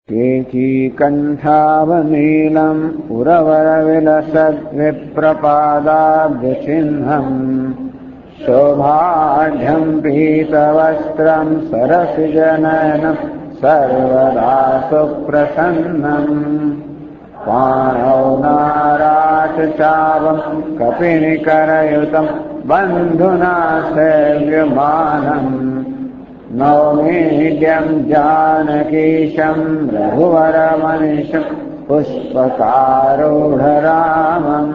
केचिकण्ठावनीलम् उरवरविलसद्विप्रपादाब्जचिह्नम् शोभाढ्यम् पीतवस्त्रम् सरसिजनयनम् सर्वदा सुप्रसन्नम् पाणौ नाराचचापम् कपिनिकरयुतम् बन्धुना सेव्यमानम् नौमीड्यम् जानकीशम् रघुवरमनिशम् पुष्पकारूढरामम्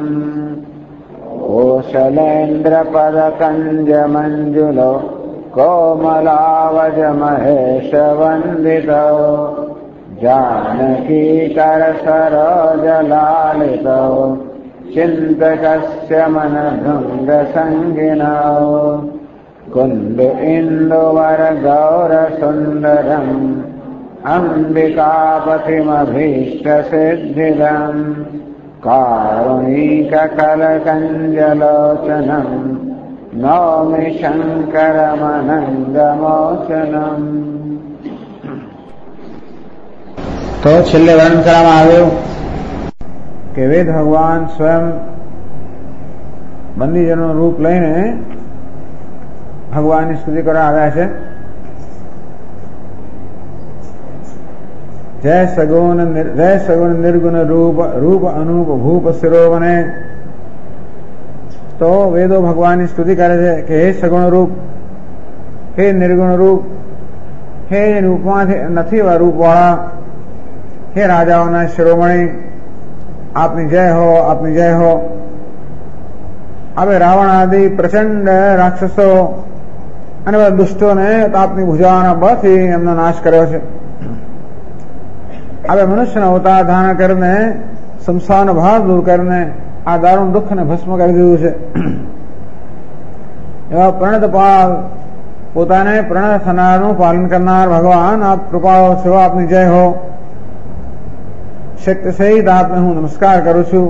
कोशलेन्द्रपदकञ्जमञ्जुलो कोमलावजमहेशवन्दितो जानकीकरसरोजलालितो चिन्तकस्य मनभृङ्गसङ्गिनौ कुन्द इन्दुवरगौरसुन्दरम् अम्बिकापतिमभीष्टसिद्धिदम् कारुणिककलकञ्जलोचनम् नौमि शङ्करमनङ्गमोचनम्। તો છેલ્લે વર્ણન કરવામાં આવ્યું કે વેદ ભગવાન સ્વયં બંદીજનોનું રૂપ લઈને ભગવાનની સ્તુતિ કરવા આવ્યા છે. જય સગુણ નિર્ગુણ રૂપ અનુપ ભૂપ શિરોવને. તો વેદો ભગવાનની સ્તુતિ કરે છે કે હે સગુણ રૂપ, હે નિર્ગુણ રૂપ, હે રૂપમાંથી નથી એવા રૂપવાળા, હે રાજાઓના શિરોમણી, આપની જય હો, આપની જય હો. હવે રાવણ આદિ પ્રચંડ રાક્ષસો અને બધા દુષ્ટોને આપની ભુજાઓના બળથી એમનો નાશ કર્યો છે. હવે મનુષ્યનો અવતાર ધારણ કરીને સંસારનો ભાર દૂર કરીને આ દારૂણ દુઃખને ભસ્મ કરી દીધું છે. એવા પ્રણતપાલ, પોતાને પ્રણત થનારનું પાલન કરનાર ભગવાન, આપ કૃપાળો છો, આપની જય હો. શક્તિ સહિત આપને હું નમસ્કાર કરું છું.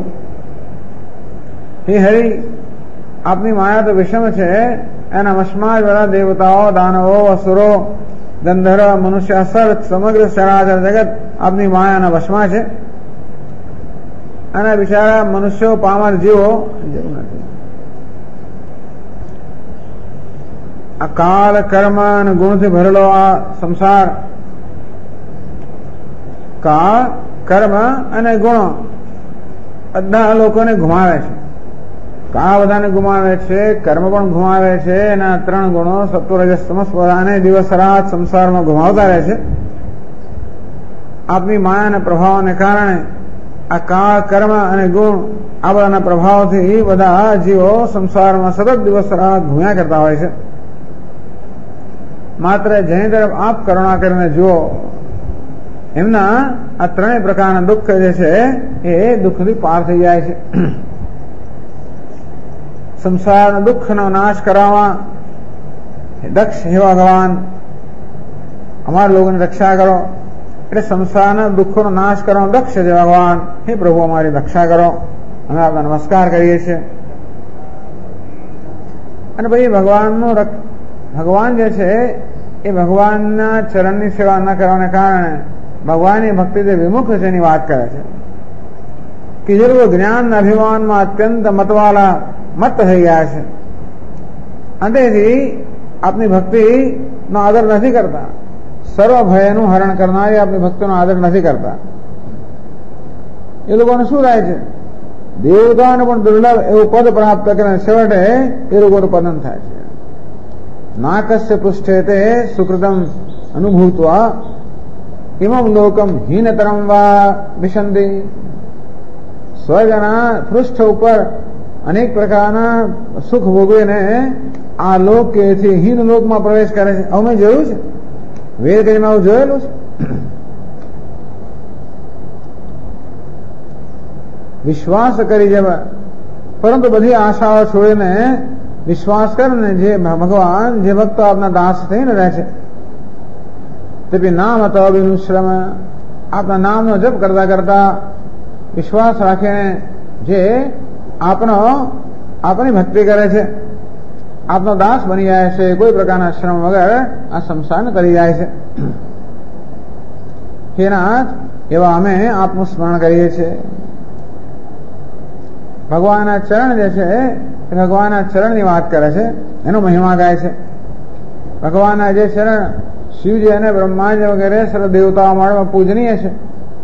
હે હરિ, આપની માયા તો વિષમ છે, એના વશમાં જ બધા દેવતાઓ, દાનવો, અસુરો, ગંધર્વ, મનુષ્ય, સર્પ, સમગ્ર ચરાચર જગત આપની માયાના વશમાં છે. અને બિચારા મનુષ્યો, પામર જીવો જેવું નથી. આ કાળ, કર્મ અને ગુણથી ભરેલો આ સંસાર, કાળ, કર્મ અને ગુણો બધા લોકોને ગુમાવે છે. કાળ બધાને ગુમાવે છે, કર્મ પણ ગુમાવે છે. એના ત્રણ ગુણો સત્વ રજસ તમસ બધાને દિવસ રાત સંસારમાં ગુમાવતા રહે છે. આપની માયાના પ્રભાવને કારણે આ કાળ, કર્મ અને ગુણ આ બધાના પ્રભાવથી બધા જીવો સંસારમાં સતત દિવસ રાત ઘૂમ્યા કરતા હોય છે. માત્ર જેની તરફ આપ કરુણા કરીને જુઓ, એમના આ ત્રણેય પ્રકારના દુઃખ જે છે એ દુઃખથી પાર થઈ જાય છે. સંસારના દુઃખનો નાશ કરવા દક્ષ હે ભગવાન, અમારા લોકોની રક્ષા કરો. એટલે સંસારના દુઃખોનો નાશ કરવા દક્ષ છે ભગવાન, હે પ્રભુ અમારી રક્ષા કરો. અમે આપના નમસ્કાર કરીએ છીએ. અને પછી ભગવાન જે છે એ ભગવાનના ચરણની સેવા ન કરવાને કારણે ભગવાનની ભક્તિથી વિમુખ છે એની વાત કરે છે કે જે લોકો જ્ઞાનના અભિમાનમાં અત્યંત મતવાલા મત થઈ ગયા છે, અંતેથી આપની ભક્તિનો આદર નથી કરતા. સર્વ ભયનું હરણ કરનારી આપની ભક્તિનો આદર નથી કરતા. એ લોકોને શું થાય છે? દેવતાને પણ દુર્લભ એવું પદ પ્રાપ્ત કરીને છેવટે એ લોકોનું પતન થાય છે. નાકસ્ય પૃષ્ઠે તે સુકૃતમ અનુભૂત્વા ઇમમ લોકમ હીનતરમ વા વિશંતિ. સ્વર્ગના પૃષ્ઠ ઉપર અનેક પ્રકારના સુખ ભોગવીને આ લોકથી હીન લોકમાં પ્રવેશ કરે છે. આવું મેં જોયું છે, વેદ કરીને આવું જોયેલું છે. વિશ્વાસ કરી જેવા, પરંતુ બધી આશાઓ છોડીને વિશ્વાસ કરીને જે ભગવાન, જે ભક્તો આપના દાસ થઈને રહે છે, તે નામ હતો અભિનુશ્રમ, આપના નામનો જપ કરતા કરતા વિશ્વાસ રાખીને જે આપની ભક્તિ કરે છે, આપનો દાસ બની જાય છે, કોઈ પ્રકારના શ્રમ વગર આ સંસારને કરી જાય છે. હે નાથ, એવા અમે આપનું સ્મરણ કરીએ છીએ. ભગવાનના ચરણ જે છે એ ભગવાનના ચરણની વાત કરે છે, એનો મહિમા ગાય છે. ભગવાનના જે ચરણ શિવજી અને બ્રહ્માજી વગેરે સર્વ દેવતાઓ માટે પૂજનીય છે.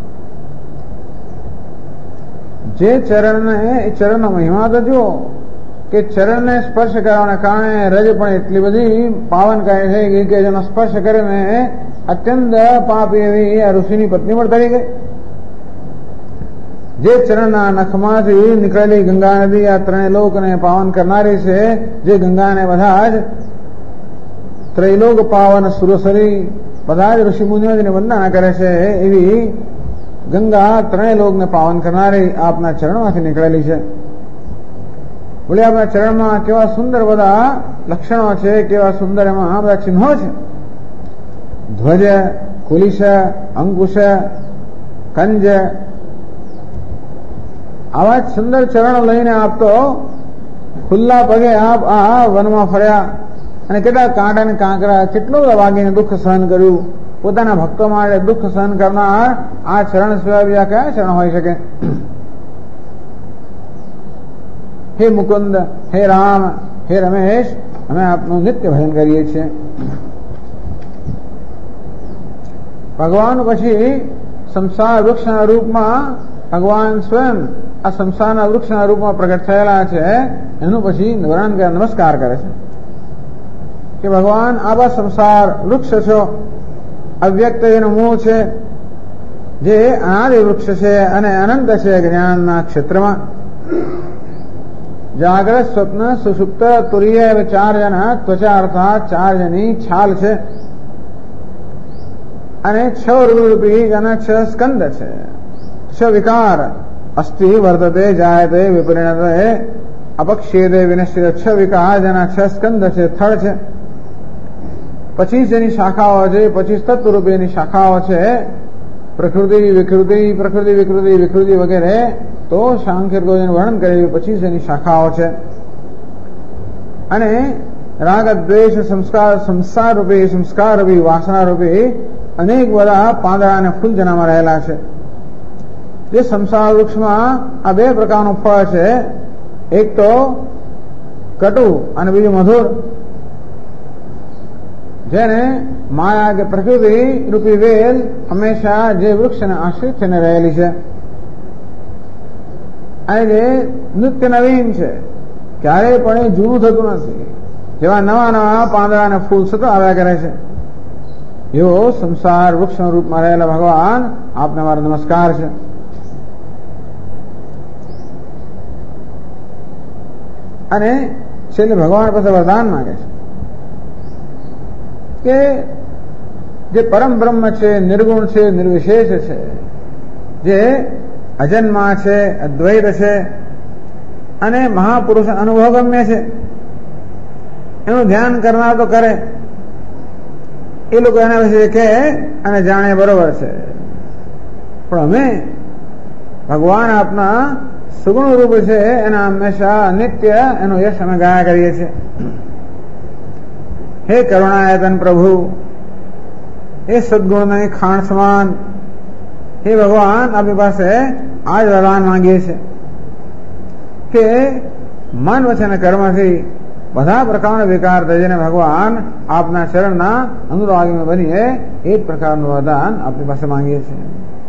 જે ચરણને એ ચરણનો મહિમા તો જુઓ કે ચરણને સ્પર્શ કરવાને કારણે રજ પણ એટલી બધી પાવન કહે છે કે જેનો સ્પર્શ કરીને અત્યંત પાપી એવી આ ઋષિની પત્ની પણ થઈ ગઈ. જે ચરણના નખમાંથી નીકળેલી ગંગા નદી આ ત્રણેય લોકને પાવન કરનારી છે, જે ગંગાને બધા જ ત્રૈલોક પાવન સુરસરી બધા જ ઋષિ મુનિઓ જેને વંદના કરે છે, એવી ગંગા ત્રણેય લોકને પાવન કરનારી આપના ચરણમાંથી નીકળેલી છે. બોલે આપણા ચરણમાં કેવા સુંદર બધા લક્ષણો છે, કેવા સુંદર એમાં બધા ચિહ્નો છે. ધ્વજ, કુલિશ, અંકુશ, કંજ, આવા જ સુંદર ચરણો લઈને આપ તો ખુલ્લા પગે આપ આ વનમાં ફર્યા અને કેટલા કાંટા અને કાંકરા, કેટલું વાગીને દુઃખ સહન કર્યું. પોતાના ભક્તો માટે દુઃખ સહન કરનાર આ ચરણ સિવાય બીજા કયા ચરણ હોઈ શકે? હે મુકુંદ, હે રામ, હે રમેશ, અમે આપનું નિત્ય ભજન કરીએ છીએ. ભગવાન પછી સંસાર વૃક્ષના રૂપમાં ભગવાન સ્વયં આ સંસારના વૃક્ષના રૂપમાં પ્રગટ થયેલા છે, એનું પછી વર્ણન કરે, નમસ્કાર કરે છે કે ભગવાન આવા સંસાર વૃક્ષ છો, અવ્યક્ત એનું મૂળ છે, જે અનાદિ વૃક્ષ છે અને અનંત છે જ્ઞાનના ક્ષેત્રમાં. જાગ્રત, સ્વપ્ન, સુષુપ્ત, તુરીય એવા 4 જણા ત્વચા અર્થાત 4 જણી છાલ છે અને 6 રૂપી અને 6 સ્કંદ છે. 6 વિકાર અસ્થિ વર્તતે જાયતે વિપરિણતે અપક્ષેદે વિનશ્યતે. 6 વિકાર જેના 6 સ્કંદ છે, થળ છે. 25 જેની શાખાઓ છે, 25 તત્વ રૂપીની શાખાઓ છે. પ્રકૃતિ વિકૃતિ, પ્રકૃતિ વિકૃતિ, વિકૃતિ વગેરે તો સાંખ્યયોગનું વર્ણન કરેલું 25 જેની શાખાઓ છે. અને રાગ, દ્વેષ, સંસ્કાર, સંસાર રૂપી, સંસ્કાર રૂપી, વાસના રૂપી અનેક બધા પાંદડા અને ફૂલ જેનામાં રહેલા છે. જે સંસાર વૃક્ષમાં આ 2 પ્રકારનું ફળ છે, એક તો કટુ અને બીજું મધુર, જેને માયા કે પ્રકૃતિ રૂપી વેલ હંમેશા જે વૃક્ષને આશ્રિત થઈને રહેલી છે અને જે નિત્ય નવીન છે, ક્યારેય પણ એ જૂનું થતું નથી. જેવા નવા નવા પાંદડા અને ફૂલ સતત આવ્યા કરે છે, એવો સંસાર વૃક્ષના રૂપમાં રહેલા ભગવાન આપને મારો નમસ્કાર છે. અને છેલ્લે ભગવાન પાસે વરદાન માંગે છે કે જે પરમ બ્રહ્મ છે, નિર્ગુણ છે, નિર્વિશેષ છે, જે અજન્મા છે, અદ્વૈત છે અને મહાપુરુષ અનુભવગમ્ય છે, એનું ધ્યાન કરનાર તો કરે, એ લોકો એના વિશે કહે અને જાણે બરોબર છે. પણ અમે ભગવાન આપના સુગુણ રૂપ છે, એના હંમેશા નિત્ય એનું યશ અમે ગાયા કરીએ છીએ. હે કરુણાયતન પ્રભુ, હે સદગુણની ખાણ સમાન, હે ભગવાન આપણી પાસે આ જ વરદાન માંગીએ છીએ કે મન, વચન અને કર્મથી બધા પ્રકારના વિકાર તજીને ભગવાન આપના ચરણના અનુરાગી બનીએ, એ જ પ્રકારનું વરદાન આપણી પાસે માંગીએ છીએ.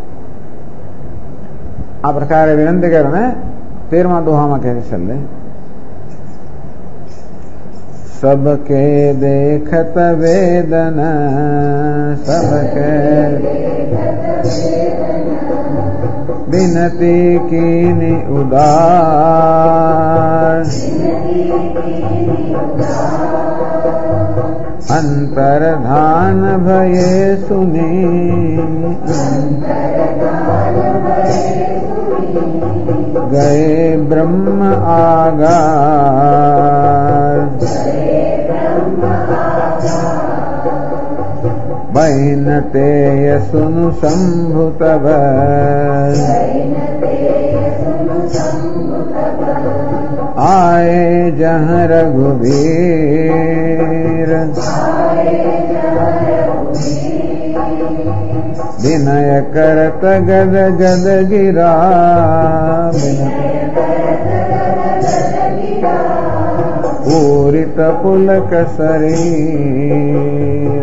આ પ્રકારે વિનંતી કરીને 13મા દોહામાં કહે છે છેલ્લે, सबके देखत वेदन, सबके विनती कीनी उदार, अंतर्धान भये सुनी, गए ब्रह्म आगार, बैनते सुनु शंभु तब, आए जहाँ रघुवीर, विनय करत गद गद गिरा, पूरित पुलक शरीर।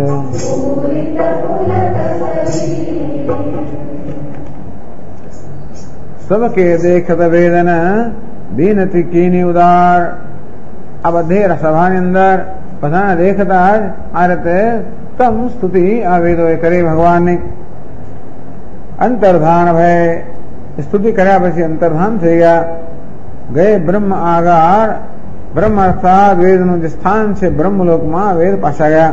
सबके देखत वेदन दीनति कीनी उदार। अब अधेर सभा अंदर बधाना देखता आरते तम स्तुति आवेदो करे भगवान ने। अंतर्धान भय स्तुति કર્યા પછી અંતર્ધાન થઈ ગયા। ગયે બ્રહ્મ આગાર, બ્રહ્મ અર્થાત વેદનું જે સ્થાન છે બ્રહ્મલોકમાં વેદ પાછા ગયા।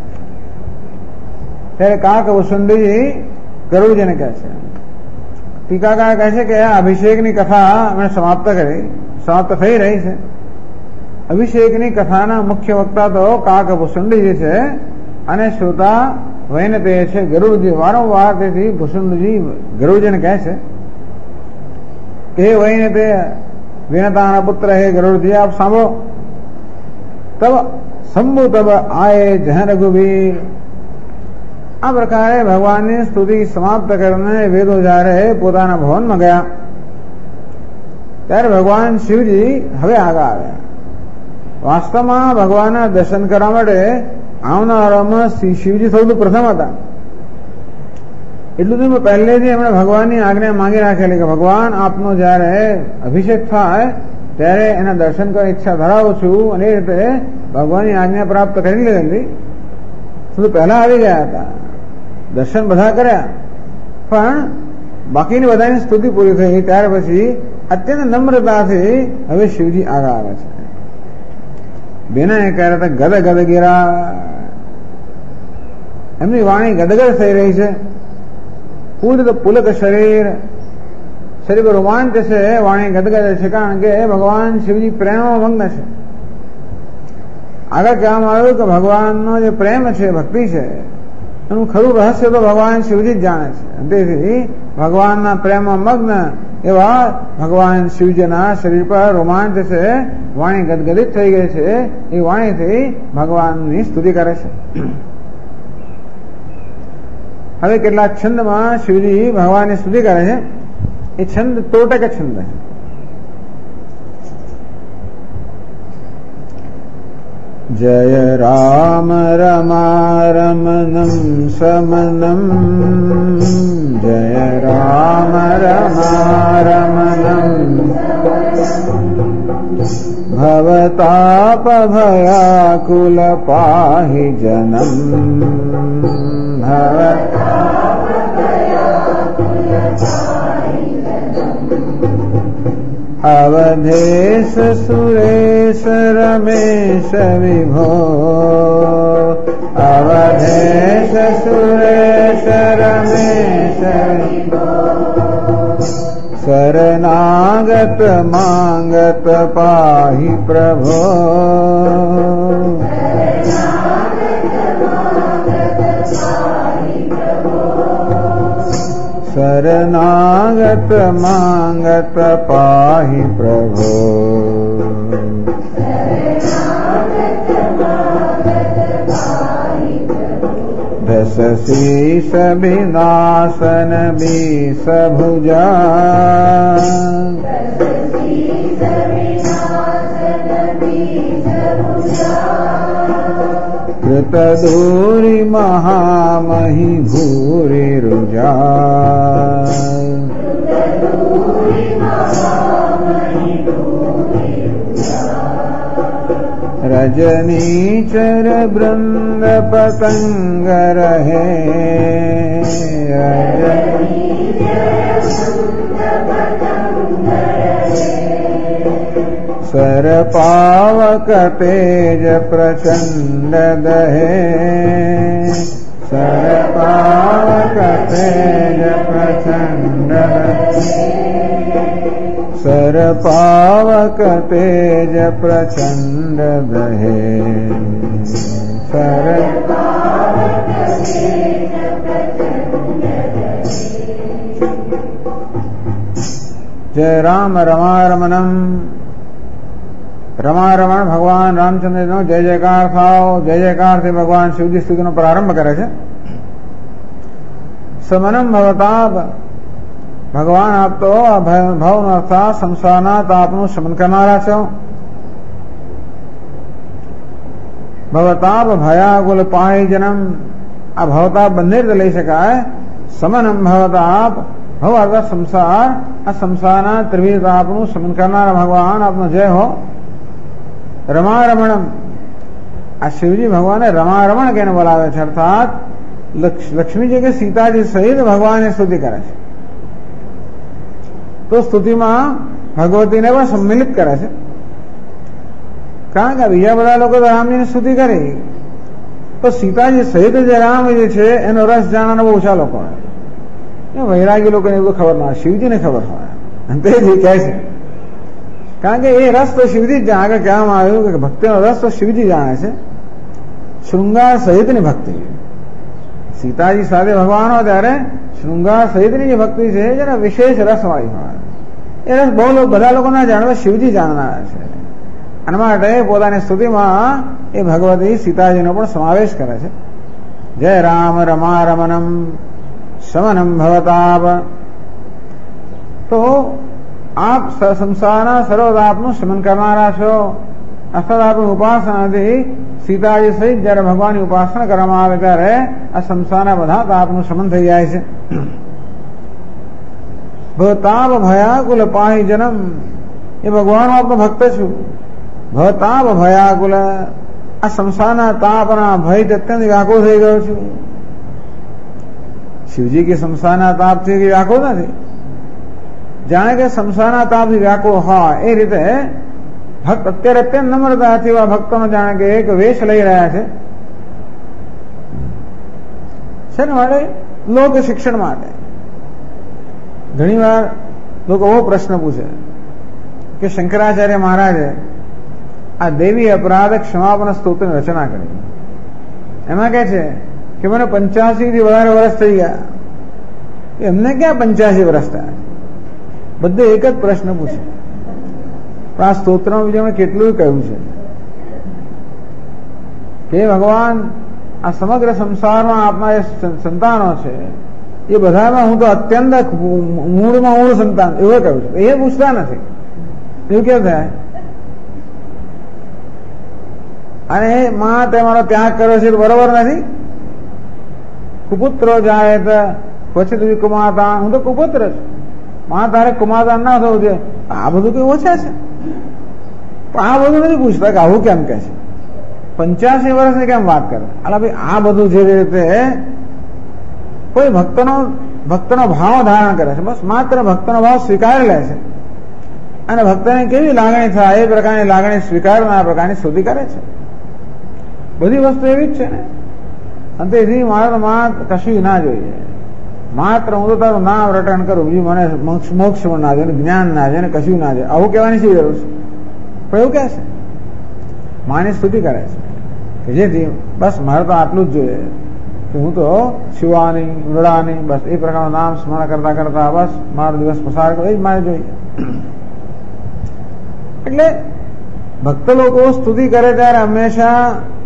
ત્યારે કાકવસુંડી ગરુડજીને કહે છે, ટીકાકાર કહે છે કે આ અભિષેકની કથા અમે સમાપ્ત કરી, સમાપ્ત થઈ રહી છે। અભિષેકની કથાના મુખ્ય વક્તા તો કાકભૂષુંડીજી છે અને શ્રોતા વૈનતેય છે ગરુડજી। વારંવાર તેથી ભૂષુંડજી ગરુડજીને કહે છે કે હે વૈનતેય, विनताना पुत्र है गरुड़ जी, आप सांभो। तब शंभु तब आए जह रघुवीर। આ પ્રકારે ભગવાનની સ્તુતિ સમાપ્ત કરીને વેદો જ્યારે પોતાના ભવનમાં ગયા ત્યારે ભગવાન શિવજી હવે આગળ આવ્યા। વાસ્તવમાં ભગવાનના દર્શન કરવા માટે આવનારામાં શિવજી સૌથી પ્રથમ હતા। એટલું તો પહેલેથી એમણે ભગવાનની આજ્ઞા માંગી રાખેલી કે ભગવાન આપનો જયારે અભિષેક થાય ત્યારે એના દર્શન કરવા ઈચ્છા ધરાવું છું, અને એ રીતે ભગવાનની આજ્ઞા પ્રાપ્ત કરી લીધેલી। તો પહેલા આવી ગયા હતા, દર્શન બધા કર્યા, પણ બાકીની બધાની સ્તુતિ પૂરી થઈ ત્યાર પછી અત્યંત નમ્રતાથી હવે શિવજી આગળ આવે છે। બેના એ કહ્યા હતા ગદ ગદ ગીરા, એમની વાણી ગદગદ થઈ રહી છે। પૂરિત પુલક શરીર, શરીર રોમાંચ છે, વાણી ગદગદ છે, કારણ કે ભગવાન શિવજી પ્રેમમાં મગ્ન છે। આગળ કહેવામાં આવ્યું કે ભગવાનનો જે પ્રેમ છે, ભક્તિ છે, એનું ખરું રહસ્ય તો ભગવાન શિવજી જ જાણે છે। તેથી ભગવાનના પ્રેમમાં મગ્ન એવા ભગવાન શિવજીના શરીર પર રોમાંચ છે, વાણી ગદગદિત થઈ ગઈ છે। એ વાણીથી ભગવાનની સ્તુતિ કરે છે। હવે કેટલાક છંદમાં શિવજી ભગવાનની સ્તુતિ કરે છે। એ છંદ તોટક છંદ છે। जय राम रमारमणं समनं, जय राम रमारमणं भवतापभयाकुल पाहि जनं, अवधेश सुरेश रमेश विभो, अवधेश सुरेश रमेश विभो, शरणागत मांगत पाहि प्रभो, शरणागत मांगत पाहि प्रभो। दस शीश विनाशन बीस भुजा, कृत दूरी महामहि भूरि रुजा, रजनीचर वृंद पतंग रहे, सर पावक तेज प्रचंड दहे, सर पावक तेज प्रचंड, सर पावक तेज प्रचंड दहे, सर जय राम रमारमणम। રમારમણ ભગવાન રામચંદ્રનો જય જયકાર થાવ, જય જયકાર થી ભગવાન શિવજી સ્તુતિનો પ્રારંભ કરે છે। સમનમ ભવતાપ, ભગવાન આપ તો ભવનો અર્થાત સંસારના તાપનું શમન કરનારા છો. ભવતાપ ભયાકુલ પાહિજનમ, આ ભવતાપ બંને રીતે લઈ શકાય. સમનમ ભવતાપ, ભવ અર્થાત સંસાર, આ સંસારના ત્રિવિધ તાપનું શમન કરનારા ભગવાન આપનો જય હો. રમારમણમ, આ શિવજી ભગવાને રમારમણ કેને બોલાવે છે, અર્થાત લક્ષ્મીજી કે સીતાજી સહિત ભગવાનની સ્તુતિ કરે છે. તો સ્તુતિમાં ભગવતીને પણ સંમિલિત કરે છે. કારણ કે બીજા બધા લોકો તો રામજીની સ્તુતિ કરી, તો સીતાજી સહિત જે રામજી છે એનો રસ જાણવાના બહુ ઓછા લોકો હોય. વૈરાગી લોકોને એવું ખબર ના હોય, શિવજીને ખબર હોય. તે જ કહે છે, કારણ કે એ રસ તો શિવજી જ આગળ કહેવામાં આવ્યું કે ભક્તિનો રસ તો શિવજી જાણે છે. શૃંગાર સહિતની ભક્તિ, સીતાજી સાથે ભગવાન હોય ત્યારે શૃંગાર સહિતની જે ભક્તિ છે જેને વિશેષ રસવાળી હોય, એ રસ બહુ બધા લોકો ના જાણવા, શિવજી જાણનારા છે. અને માટે પોતાની સ્તુતિમાં એ ભગવતી સીતાજીનો પણ સમાવેશ કરે છે. જય રામ રમા રમનમ શમનમ ભવતાપ. તો આપ સંસારના સર્વતાપનું શમન કરનારા છો. અર્થાત આપની ઉપાસનાથી સીતાજી સહિત જયારે ભગવાનની ઉપાસના કરવામાં આવે ત્યારે આ સંસારના બધા તાપનું શમન થઈ જાય છે. ભવતાપ ભયાકુલ પાહિજનમ, એ ભગવાન આપનો ભક્ત છું. ભવતાપ ભયાકુલ, આ સંસારના તાપના ભયથી અત્યંત વ્યાકુળ થઈ ગયો છું. શિવજી કે સંસારના તાપથી વ્યાકુળ નથી, જાણે કે સંસારના તાપથી વ્યાકુળ હોય એ રીતે ભક્ત અત્યારે અત્યંત નમ્રતાથી એવા ભક્તોનો જાણે કે એક વેશ લઈ રહ્યા છે. શેને માટે? લોક શિક્ષણ માટે. ઘણી વાર લોકો એવો પ્રશ્ન પૂછે કે શંકરાચાર્ય મહારાજે આ દેવી અપરાધ ક્ષમાપન સ્તોત્રની રચના કરી. એમાં કહે છે કે મને 85 થી વધારે વર્ષ થઈ ગયા. એમને ક્યાં 85 વર્ષ થયા? બધે એક જ પ્રશ્ન પૂછે. પણ આ સ્તોત્રમાં બીજાને કેટલું કહ્યું છે કે ભગવાન આ સમગ્ર સંસારમાં આપના જે સંતાનો છે એ બધામાં હું તો અત્યંત મૂળમાં મૂળ સંતાન એવું કહ્યું છે. એ પૂછતા નથી. એવું કેમ થાય? અને માં તમારો ત્યાગ કર્યો છે બરોબર નથી? કુપુત્રો જાય તો પછી તું કુમાતા, હું તો કુપુત્ર છું. માં તારે કુમાતા ના થવું જોઈએ. આ બધું કઈ ઓછા છે? પણ આ બધું નથી પૂછતા કે આવું કેમ કે છે. 85 વર્ષની કેમ વાત કરે? અલા ભાઈ, આ બધું જે રીતે કોઈ ભક્તનો ભાવ ધારણ કરે છે, બસ માત્ર ભક્તનો ભાવ સ્વીકારી લે છે અને ભક્તને કેવી લાગણી થાય એ પ્રકારની લાગણી સ્વીકારનાર પ્રકારની સ્તુતિ કરે છે. બધી વસ્તુ એવી જ છે ને. અને તેથી મારે માં કશું ના જોઈએ. માત્ર હું તો તારું નામ રટણ કરું, બીજું મને મોક્ષ પણ ના જોઈએ, જ્ઞાન ના જોઈએ, કશું ના જોઈએ. આવું કહેવાની શી જરૂર છે? પણ એવું કહે છે, માની સ્તુતિ કરે છે કે જેથી બસ મારે તો આટલું જ જોઈએ કે હું તો શિવાની મૃડાની બસ એ પ્રકારનું નામ સ્મરણ કરતા કરતા બસ મારો દિવસ પસાર કરો, એ જ મારે જોઈએ. એટલે ભક્ત લોકો સ્તુતિ કરે ત્યારે હંમેશા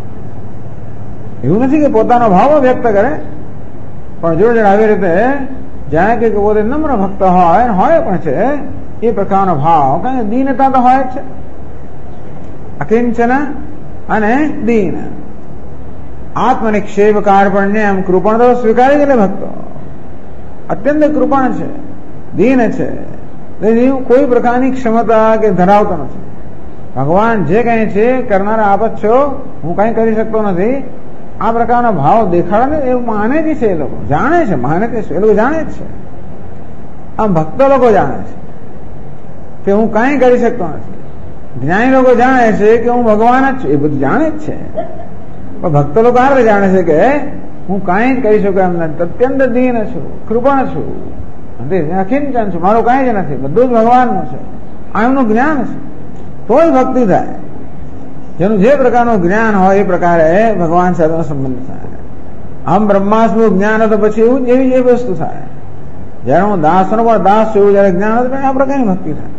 એવું નથી કે પોતાનો ભાવ વ્યક્ત કરે, પણ જોડે આવી રીતે જાણે કે પોતે નમ્ર ભક્ત હોય પણ છે એ પ્રકારનો ભાવ, કારણ કે દીનતા તો હોય જ છે. અકિંચન અને દીન, આત્મનિક્ષેપ કાર્પણ્ય એમ કૃપણ તો સ્વીકારી ગયેલા ભક્તો. અત્યંત કૃપણ છે, દીન છે, કોઈ પ્રકારની ક્ષમતા કે ધરાવતો નથી. ભગવાન જે કઈ છે કરનારા આપ જ છો, હું કઈ કરી શકતો નથી, આ પ્રકારનો ભાવ દેખાડે ને એવું માને જ છે. એ લોકો જાણે છે, માને છે, એ લોકો જાણે જ છે. આમ ભક્ત લોકો જાણે છે કે હું કઈ કરી શકતો નથી. જ્ઞાની લોકો જાણે છે કે હું ભગવાન જ છું, એ બધું જાણે જ છે. પણ ભક્ત લોકો આ જાણે છે કે હું કઈ કરી શકું એમ નથી, અત્યંત દીન છું, કૃપણ છું, અકિંચન છું, મારું કઈ જ નથી, બધું જ ભગવાનનું છે. આ એમનું જ્ઞાન છે, તો જ ભક્તિ થાય. જેનું જે પ્રકારનું જ્ઞાન હોય એ પ્રકારે ભગવાન સાથેનો સંબંધ થાય. આમ બ્રહ્માસ્મુ જ્ઞાન હતો પછી એવું એવી એ વસ્તુ થાય. જયારે હું દાસનો પણ દાસ છું એવું જયારે જ્ઞાન હતું આ પ્રકારની ભક્તિ થાય.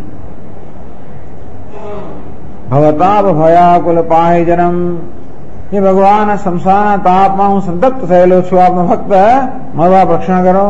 ભવતાપ ભયાકુલ પાહિજનમ, એ ભગવાન સંસારના તાપમાં હું સંતપ્ત થયેલો છું, આપનો ફક્ત મારું આપ રક્ષણ કરો.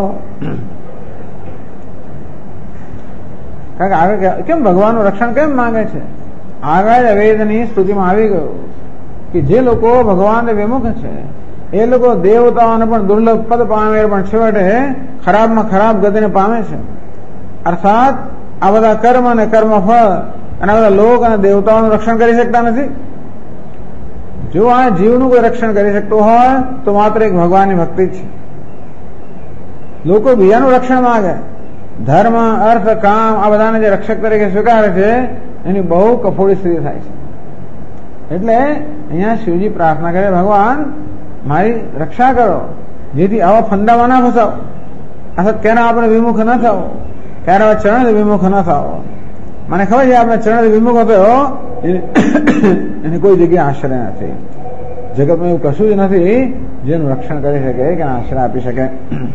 કારણ કે આગળ કેમ ભગવાનનું રક્ષણ કેમ માંગે છે? આગળ વેદની સ્તુતિમાં આવી ગયું કે જે લોકો ભગવાન વિમુખ છે એ લોકો દેવતાઓને પણ દુર્લભ પદ પામે, પણ છેવટે ખરાબમાં ખરાબ ગતિને પામે છે. અર્થાત આ બધા કર્મ અને કર્મફળ અને આ બધા લોક અને દેવતાઓનું રક્ષણ કરી શકતા નથી. જો આ જીવનું કોઈ રક્ષણ કરી શકતું હોય તો માત્ર એક ભગવાનની ભક્તિ જ છે. લોકો બીજાનું રક્ષણ માંગે, ધર્મ, અર્થ, કામ આ બધાને જે રક્ષક તરીકે સ્વીકારે છે એની બહુ કફોડી સ્થિતિ થાય છે. એટલે અહીંયા શિવજી પ્રાર્થના કરે, ભગવાન મારી રક્ષા કરો, જેથી આવા ફંદામાં ના ફસાવો, અથવા ક્યારે આપણે વિમુખ ન થાવ, ક્યારે આવા ચરણ વિમુખ ન થાવ. મને ખબર છે આપણે ચરણ વિમુખ થયો એને કોઈ જગ્યાએ આશ્રય નથી. જગતમાં એવું કશું જ નથી જેનું રક્ષણ કરી શકે કે આશ્રય આપી શકે.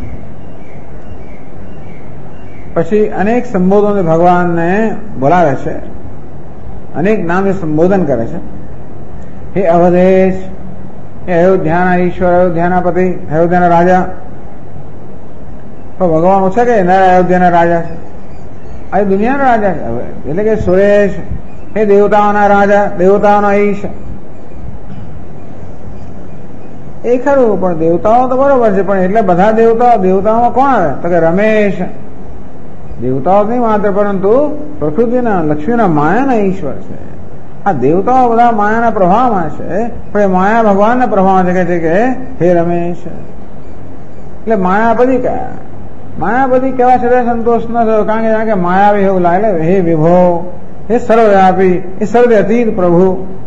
પછી અનેક સંબોધનો ભગવાનને બોલાવે છે, અનેક નામે સંબોધન કરે છે. હે અવધેશ, હે અયોધ્યાના ઈશ્વર, અયોધ્યાના પતિ, અયોધ્યાના રાજા. તો ભગવાન ઓછા કે અયોધ્યાના રાજા છે, આ દુનિયાના રાજા છે. એટલે કે સુરેશ, હે દેવતાઓના રાજા, દેવતાઓના ઈશ. એ ખરું, પણ દેવતાઓ તો બરોબર છે, પણ એટલે બધા દેવતાઓમાં કોણ આવે તો કે રમેશ. દેવતાઓ નહીં માત્ર, પરંતુ પ્રકૃતિના, લક્ષ્મીના, માયાના ઈશ્વર છે. આ દેવતાઓ બધા માયાના પ્રભાવમાં છે, પણ એ માયા ભગવાનના પ્રભાવમાં છે. કે છે કે હે રમેશ, એટલે માયાપતિ કયા? માયાપતિ કહેવા છતાં સંતોષ ન થયો, કારણ કે માયાવી એવું લાગે. હે વિભો, હે સર્વવ્યાપી, એ સર્વઅતીત પ્રભુ,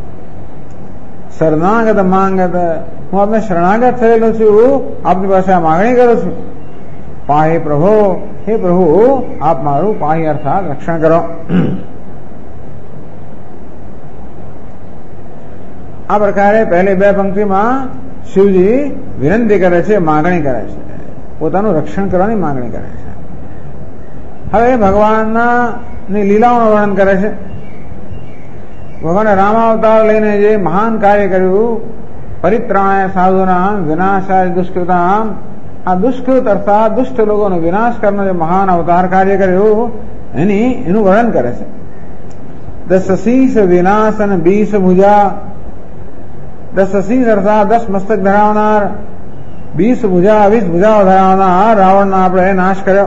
શરણાગત માંગત, હું આપને શરણાગત થયેલો છું, આપની પાસે આ માગણી કરું છું. પાહી પ્રભુ, હે પ્રભુ આપ મારું પાહી અર્થાત રક્ષણ કરો. આ પ્રકારે પહેલી બે પંક્તિમાં શિવજી વિનંતી કરે છે, માગણી કરે છે, પોતાનું રક્ષણ કરવાની માગણી કરે છે. હવે ભગવાનના લીલાઓનું વર્ણન કરે છે. ભગવાને રામાવતાર લઈને જે મહાન કાર્ય કર્યું, પરિત્રાણાય સાધુનામ વિનાશાય દુષ્કૃતામ, આ દુષ્કૃત અર્થાત દુષ્ટ લોકોનો વિનાશ કરવાનો જે મહાન અવતાર કાર્ય કર્યું એનું વર્ણન કરે છે. 10 શીશ વિનાશન 20 ભુજા, 10 શીશ અર્થાત 10 મસ્તક ધરાવનાર, 20 ભુજા 20 ભુજાઓ ધરાવનાર રાવણનો આપણે નાશ કર્યો.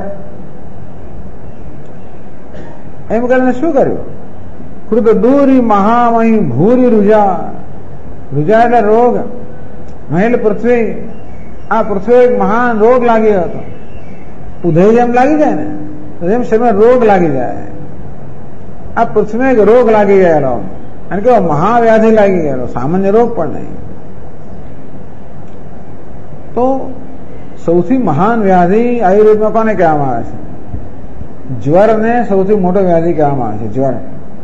એમ કરીને શું કર્યું? કૃત દૂરી મહામહી ભૂરી રૂજા, રૂજા એટલે રોગ, મહેલ પૃથ્વી. આ પૃથ્વી એક મહાન રોગ લાગ્યો હતો. ઉધઈ જેમ લાગી જાય ને તો જેમ શરીર રોગ લાગી જાય, આ પૃથ્વી એક રોગ લાગી ગયેલો, અને કેવો મહાવ્યાધિ લાગી ગયેલો, સામાન્ય રોગ પણ નહીં. તો સૌથી મહાન વ્યાધિ આયુર્વેદમાં કોને કહેવામાં આવે છે? જ્વરને સૌથી મોટો વ્યાધિ કહેવામાં આવે છે. જ્વર,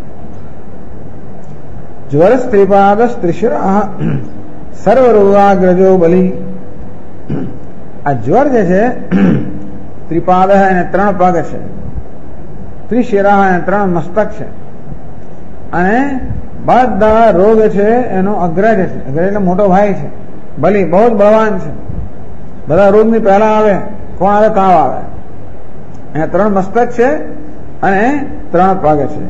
જ્વર સ્ત્રીપાદ ત્રિશિરા સર્વ રોગાગ્રજો બલી. આ જ્વર જે છે, ત્રિપાદ એને 3 પગ છે, ત્રિશિરા એને 3 મસ્તક છે, અને બધા રોગ છે એનો અગ્રજ છે. અગ્રજ એટલે મોટો ભાઈ છે. બલી બહુ જ બળવાન છે. બધા રોગની પહેલા આવે કોણ આવે? તાવ આવે. એને 3 મસ્તક છે અને 3 પગ છે.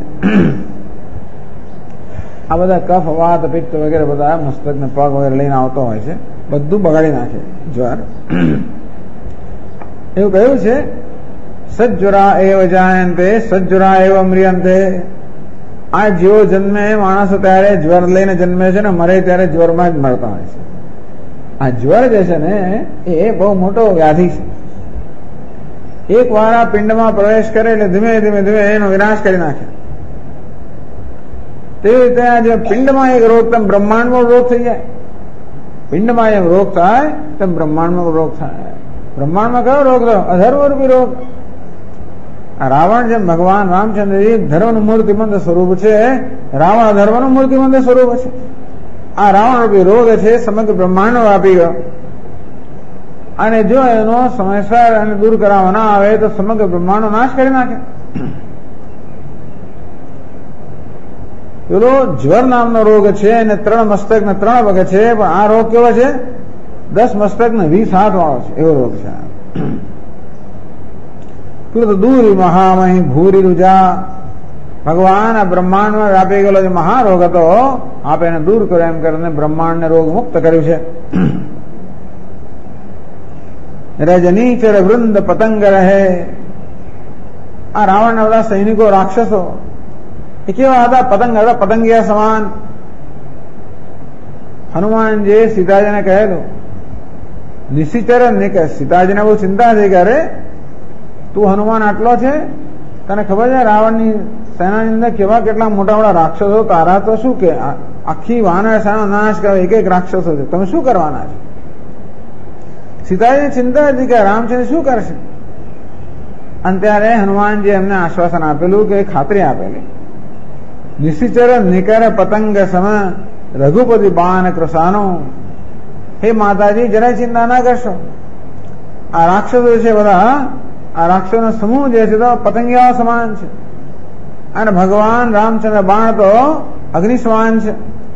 આ બધા કફ, વાત, પિત્ત વગેરે બધા મસ્તક ને પગ વગેરે લઈને આવતો હોય છે, બધું બગાડી નાખે જ્વર. એવું કહ્યું છે, સજ્જરા એવ જાયંતે સજ્જરા એવ મ્રિયંતે. આ જેવો જન્મે માણસો ત્યારે જ્વર લઈને જન્મે છે ને મરે ત્યારે જ્વરમાં જ મરતા હોય છે. આ જ્વર જે છે ને એ બહુ મોટો વ્યાધિ છે. એક વાર આ પિંડમાં પ્રવેશ કરે એટલે ધીમે ધીમે ધીમે એનો વિનાશ કરી નાખે. તેવી રીતે આ જે પિંડમાં એક રોગ તેમ બ્રહ્માંડમાં રોગ થઈ જાય. પિંડમાં એમ રોગ થાય તેમ બ્રહ્માંડમાં રોગ થાય. બ્રહ્માંડમાં કયો રોગ થયો? અધર્મરૂપી રોગ. આ રાવણ જેમ ભગવાન રામચંદ્રજી ધર્મનું મૂર્તિમંત સ્વરૂપ છે, રાવણ અધર્મનું મૂર્તિમંત સ્વરૂપ છે. આ રાવણ રૂપી રોગ છે સમગ્ર બ્રહ્માંડ વ્યાપી ગયો, અને જો એનો સમયસર અને દૂર કરવામાં ના આવે તો સમગ્ર બ્રહ્માંડનો નાશ કરી નાખે. પેલો જ્વર નામનો રોગ છે અને 3 મસ્તક ને 3 પગ છે, પણ આ રોગ કેવો છે? 10 મસ્તક ને 20 હાથ વાળો છે, એવો રોગ છે. પેલો તો દૂરી મહામહી ભૂરી રૂજા, ભગવાન આ બ્રહ્માંડમાં વ્યાપી ગયેલો જે મહારોગ હતો, આપ એને દૂર કરો એમ કરીને બ્રહ્માંડને રોગ મુક્ત કર્યું છે. રજનીચર વૃંદ પતંગ રહે. આ રાવણના બધા સૈનિકો રાક્ષસો એ કેવા હતા? પતંગ હતા, પતંગિયા સમાન. હનુમાનજી સીતાજીને કહેલું, નિશિચર સીતાજીને બહુ ચિંતા થઈ કે અરે તું હનુમાન આટલો છે, તને ખબર છે રાવણની સેનાની અંદર કેવા કેટલા મોટા મોટા રાક્ષસો, તારા તો શું કે આખી વાનર સેના નાશ કરે, એક એક રાક્ષસો છે, તમે શું કરવાના છે? સીતાજી ચિંતા હતી કે રામચંદ્ર શું કરશે. અને ત્યારે હનુમાનજી એમને આશ્વાસન આપેલું કે ખાતરી આપેલી, નિશિચર નિકર પતંગ સમ રઘુપતિ બાણ કૃષાનો. હે માતાજી, જરાય ચિંતા ના કરશો. આ રાક્ષસો છે બધા, આ રાક્ષસોનો સમૂહ જે છે તો પતંગિયાઓ સમાન છે, અને ભગવાન રામચંદ્ર બાણ તો અગ્નિ સમાન છે.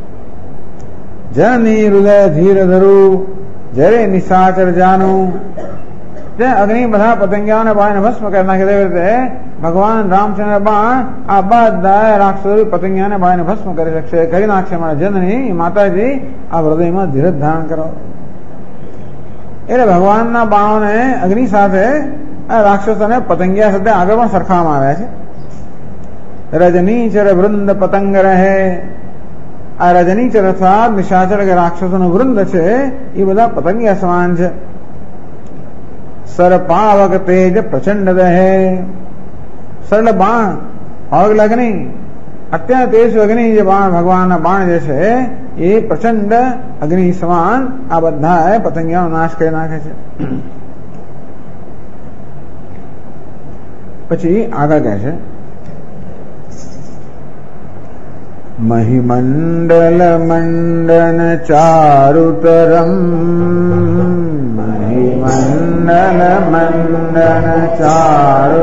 જનની હૃદય ધીર ધરું જરે નિશાચર જાનું. જે અગ્નિ બધા પતંગિયાઓને બાળને ભસ્મ કરી નાખે તેવી રીતે ભગવાન રામચંદ્ર બાણ આ બધા રાક્ષસો પતંગિયાને બાળને ભસ્મ કરી શકશે, કરી નાખશે. મારા જનની માતાજી આ હૃદયમાં ધીરજ ધારણ કરો. એટલે ભગવાનના બાણોને અગ્નિ સાથે આ રાક્ષસોને પતંગિયા સાથે આગળ પણ સરખાવવામાં આવ્યા છે. રજનીચર વૃંદ પતંગ રહે. આ રજનીચર અર્થાત નિશાચર કે રાક્ષસોનું વૃંદ છે એ બધા પતંગિયા સમાન છે. સરપાવક તેજ પ્રચંડ દહે. સરળ બાણ, પાવક અગ્નિ, અત્યંત તેજ અગ્નિ જે બાણ ભગવાનના બાણ જે છે એ પ્રચંડ અગ્નિ સમાન આ બધા પતંગિયાનો નાશ કરી નાખે છે. પછી આગળ કહે છે, મહિમંડલ મંડન ચારુતરમ. મહિમંડલ મંડન ચારુ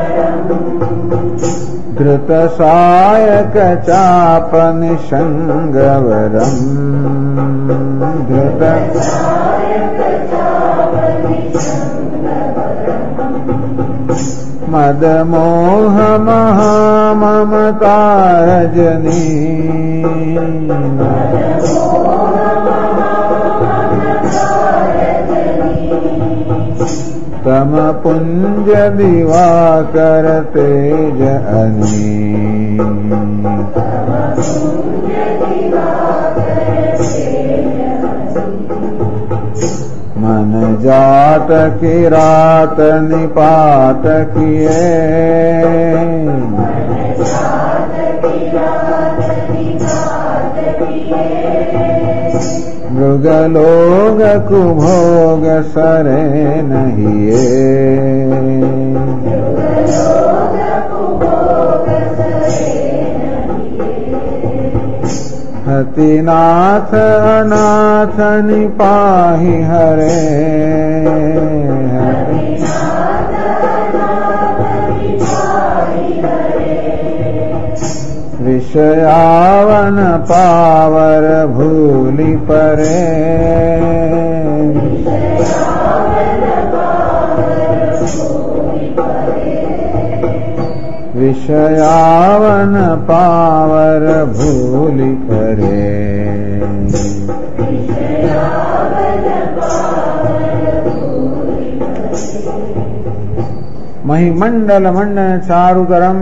ધૃત સાયક ચાપ નિશંગવરમ. ધૃત મદમોહ મહામમતારજની. તમ પુંજ દિવાકર તેજ અની. मन जात की रात निपात किए. मृगलोग कुभोग सरे नहिए. हतिनाथ अनाथ निपाहि हरे. विषयावन पावर भूलि परे. विषयावन पावर भूलि करे. મહિમંડલ મંડન ચારુતરમ.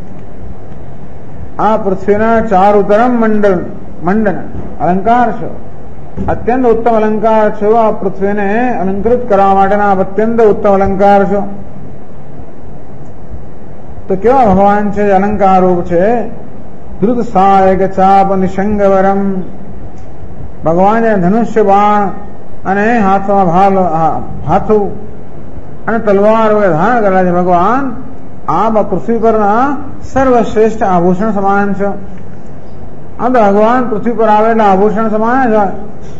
આ પૃથ્વીના ચારુતરમ મંડન અલંકાર છે, અત્યંત ઉત્તમ અલંકાર છે. આ પૃથ્વીને અલંકૃત કરવા માટેના અત્યંત ઉત્તમ અલંકાર છે. તો કેવા ભગવાન છે? અલંકાર રૂપ છે. ધૃત સાયક ચાપ નિશંગવરમ. ભગવાન ધનુષ્ય બાણ અને હાથમાં હાથું અને તલવાર વગેરે ધારણ કરેલા છે. ભગવાન આ પૃથ્વી પરના સર્વશ્રેષ્ઠ આભૂષણ સમાન છે. આમ તો ભગવાન પૃથ્વી પર આવેલા આભૂષણ સમાન જ હોય.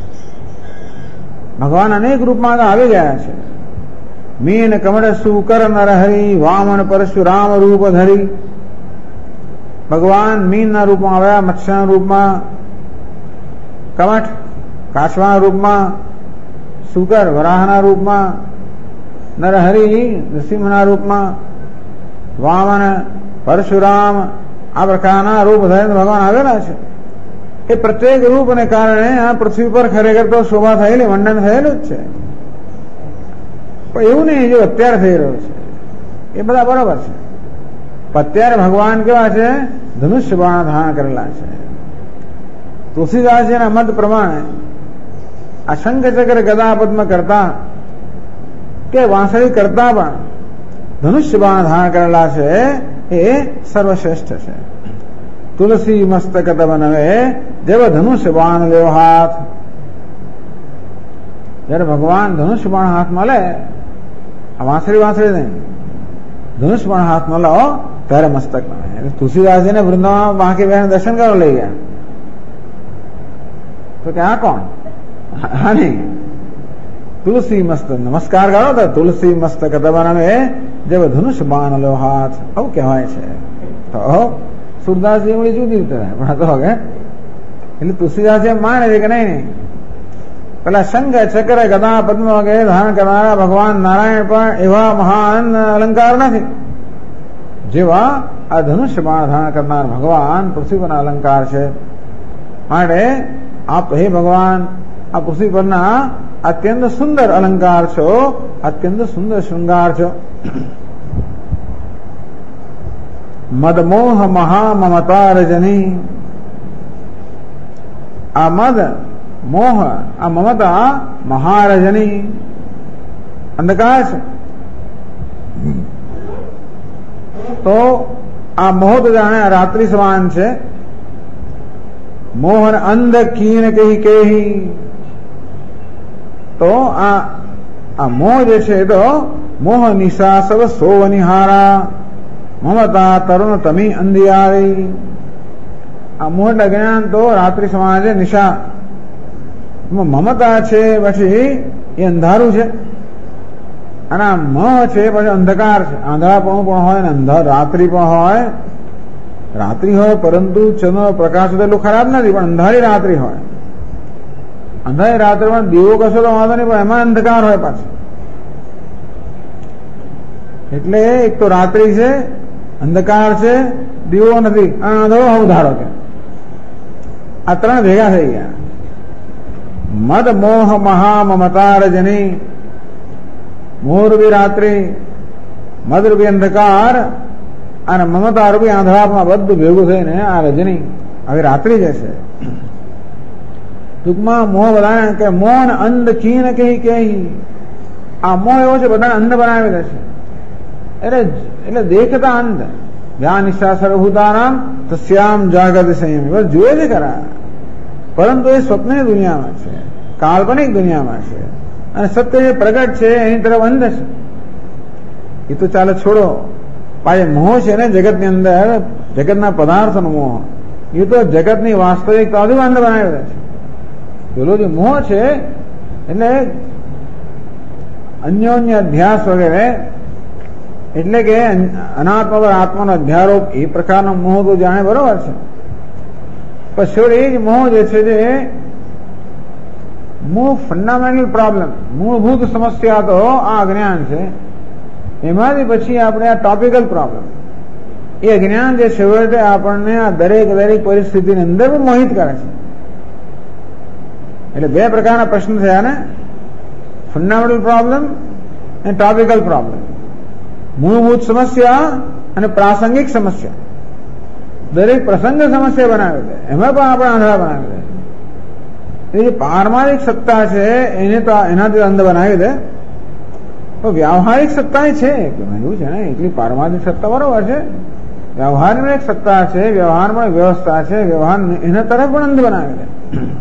ભગવાન અનેક રૂપમાં આવી ગયા છે. મીન કમળ સુકર નરહરી વામન પરશુરામ રૂપ ધરી. ભગવાન મીનના રૂપમાં આવ્યા, મત્સ્યના રૂપમાં, કમઠ કાચવાના રૂપમાં, શુકર વરાહના રૂપમાં, નરહરિ નૃસિંહના રૂપમાં, વામન પરશુરામ આ પ્રકારના રૂપ ધરીને ભગવાન આવેલા છે. એ પ્રત્યેક રૂપને કારણે આ પૃથ્વી પર ખરેખર તો શોભા થયેલી, મંડન થયેલું જ છે. પણ એવું નહીં જો અત્યારે થઈ રહ્યું છે એ બધા બરોબર છે. અત્યારે ભગવાન કેવા છે? ધનુષ્ય બાણ ધારણ કરેલા છે. તુલસીદાસજીના મત પ્રમાણે આ શંખ ચક્ર ગદા પદ્મ કરતા કે વાંસળી કરતા પણ ધનુષ્ય બાણ ધારણ કરેલા છે એ સર્વશ્રેષ્ઠ છે. તુલસી મસ્તક તબ નવે જેવ ધનુષ્ય બાણ લેવો હાથ. જયારે ભગવાન ધનુષ્ય બાણ હાથમાં લે, આ વાંસળી નહીં, ધનુષ્ય બાણ હાથમાં લો ત્યારે મસ્તક નવે. તુલસીદાસજીને વૃંદાવન બાંકી બહેન દર્શન કરવા લઈ ગયા તો કે આ કોણ? હા નહીં, તુલસી મસ્તક નમસ્કાર કરો તો તુલસી મસ્તક તબ નવે જેવ ધનુષ્ય બાણ લેવો હાથ આવું કહેવાય છે. તો સુરદાસજી એમની જુદી રીતે પણ તો હવે એટલે તુલસીદાસ એમ માને છે કે નહીં, પેલા શંખ ચક્ર ગદા પદ્મ વગેરે ધારણ કરનારા ભગવાન નારાયણ પણ એવા મહાન અલંકાર નથી જેવા આ ધનુષ્ય બાણ ધારણ કરનાર ભગવાન પૃથ્વી પરના અલંકાર છે. માટે આપ હે ભગવાન આ પૃથ્વી પરના અત્યંત સુંદર અલંકાર છો, અત્યંત સુંદર શૃંગાર છો. મદમોહ મહામમતા રજની. આ મદ મોહ આ મમતા મહારજની અંધકાર છે. તો આ મોહ તો જાણે રાત્રિ સમાન છે. મોહન અંધ કીન કહી કેહી. તો આ મોહ જે છે તો મોહ નિશા સવ સોવ નિહારા મમતા તરુણ તમી અંધિયારી. આ મોહ એટલે જ્ઞાન તો રાત્રિ સમાન છે, નિશા. મમતા છે પછી એ અંધારું છે, અને આ મોહ છે પછી અંધકાર છે. આંધળાપણું પણ હોય ને રાત્રિ પણ હોય. રાત્રિ હોય પરંતુ ચંદ્ર પ્રકાશ તો એટલું ખરાબ નથી, પણ અંધારી રાત્રિ હોય. અંધારી રાત્રિમાં દીવો કશો તો વાંધો નહીં, પણ એમાં અંધકાર હોય પાછું. એટલે એક તો રાત્રિ છે, અંધકાર છે, દીવો નથી, અને આંધળો હું ધારો કે આ ત્રણ ભેગા થઈ ગયા. મદ મોહ મહામમતા રજની. મોહરૂપી રાત્રિ, મદરૂપી અંધકાર અને મમતા રૂપી આંધળાપમાં બધું ભેગું થઈને આ રજની હવે રાત્રિ જશે. ટૂંકમાં મોહ બધાને કે મોહ અંધ કીન કહી કહી. આ મોહ એવો છે બધાને અંધ બનાવી દેશે. એટલે દેખતા અંધ. જ્યાં નિશા સર્વભૂતાનામ તસ્યામ જાગૃત સંયમ. બસ જુએ છે ખરા, પરંતુ એ સ્વપ્નની દુનિયામાં છે, કાલ્પનિક દુનિયામાં છે, અને સત્ય જે પ્રગટ છે એની તરફ અંધ છે. એ તો ચાલે છોડો. પાછે મોહ છે ને જગતની અંદર, જગતના પદાર્થનો મોહ, એ તો જગતની વાસ્તવિકતાથી અંધ બનાવી દે છે. પેલો જે મોહ છે એટલે અન્યોન્ય અધ્યાસ વગેરે, એટલે કે અનાત્મા પર આત્માનો અધ્યારોપ, એ પ્રકારનો મોહ તો જાણે બરોબર છે. પછી એ જ મોહ જે છે જે ફંડામેન્ટલ પ્રોબ્લેમ, મૂળભૂત સમસ્યા તો આ અજ્ઞાન છે. એમાંથી પછી આપણે આ ટોપિકલ પ્રોબ્લેમ, એ અજ્ઞાન જે છે આપણને આ દરેક પરિસ્થિતિની અંદર પણ મોહિત કરે છે. એટલે બે પ્રકારના પ્રશ્ન થયા ને, ફંડામેન્ટલ પ્રોબ્લેમ અને ટોપિકલ પ્રોબ્લેમ. મૂળભૂત સમસ્યા અને પ્રાસંગિક સમસ્યા. દરેક પ્રસંગ સમસ્યા બનાવે છે, એમાં પણ આપણે આંધળા બનાવી દે. એ જે પારમાર્થિક સત્તા છે એને તો એનાથી અંધ બનાવી દે. તો વ્યાવહારિક સત્તા છે એવું છે ને, એટલી પારમાર્થિક સત્તા બરોબર છે. વ્યવહારમાં એક સત્તા છે, વ્યવહારમાં એક વ્યવસ્થા છે, વ્યવહાર એના તરફ પણ અંધ બનાવી દે.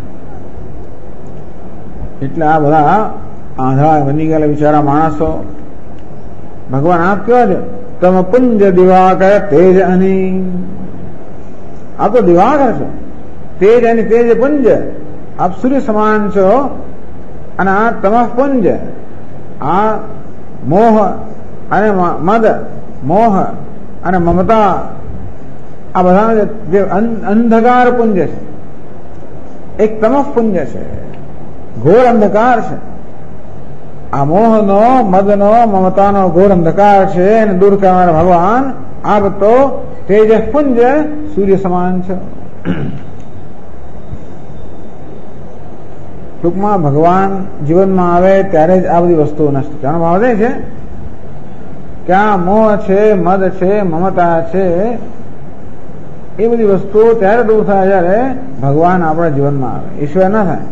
એટલે આ બધા આંધળા બની ગયેલા બિચારા માણસો. ભગવાન આપ કેવા છે? તમ પુંજ દિવાકર તેજ અની. આપ તો દિવાકર છો, તેજ અને તેજ પુંજ. આપ સૂર્ય સમાન છો, અને આ તમઃ પુંજ, આ મોહ અને મદ, મોહ અને મમતા, આ બધાનો જે અંધકાર પુંજ છે, એક તમસ પુંજ છે, ઘોર અંધકાર છે. આ મોહનો, મદનો, મમતાનો ઘોર અંધકાર છે એને દૂર કરનારા ભગવાન આપ તો તેજસ પુંજ સૂર્ય સમાન છે. ટૂંકમાં ભગવાન જીવનમાં આવે ત્યારે જ આ બધી વસ્તુઓ નષ્ટ છે. આનો ભાવ છે કે આ મોહ છે, મદ છે, મમતા છે, એ બધી વસ્તુઓ ત્યારે દૂર થાય જયારે ભગવાન આપણા જીવનમાં આવે, ઈશ્વર ના થાય.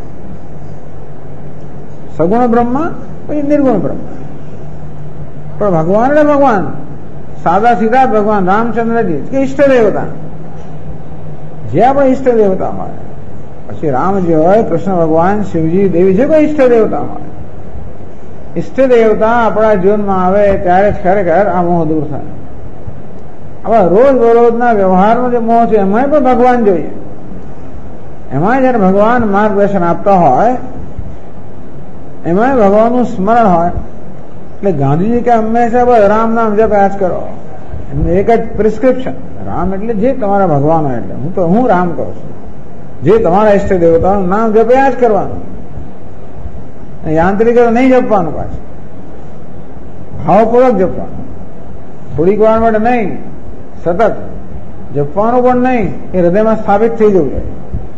સગુણ બ્રહ્મ પછી નિર્ગુણ બ્રહ્મ, પણ ભગવાન એટલે ભગવાન, સાદા સીધા ભગવાન રામચંદ્રજી કે ઈષ્ટ દેવતા, જે આપણે ઈષ્ટ દેવતા હોય, પછી રામજી હોય, કૃષ્ણ ભગવાન, શિવજી, દેવી, જે કોઈ ઈષ્ટ દેવતા હોય, ઈષ્ટ દેવતા આપણા જીવનમાં આવે ત્યારે જ ખરેખર આ મોહ દૂર થાય. હવે રોજ બરોજના વ્યવહારનો જે મોહ છે એમાં પણ ભગવાન જોઈએ. એમાં જયારે ભગવાન માર્ગદર્શન આપતા હોય, એમાં ભગવાનનું સ્મરણ હોય, એટલે ગાંધીજી કે હંમેશા બસ રામ નામ જપ્યા જ કરો. એમનું એક જ પ્રિસ્ક્રિપ્શન, રામ એટલે જે તમારા ભગવાન હોય, એટલે હું રામ કહું છું, જે તમારા ઈષ્ટ દેવતાનું નામ જપ્યા જ કરવાનું, યાંત્રિક નહીં જપવાનું, પાછું ભાવપૂર્વક જપવાનું, થોડીક વાર માટે નહીં, સતત જપવાનું પણ નહીં, એ હૃદયમાં સ્થાપિત થઈ જવું જોઈએ.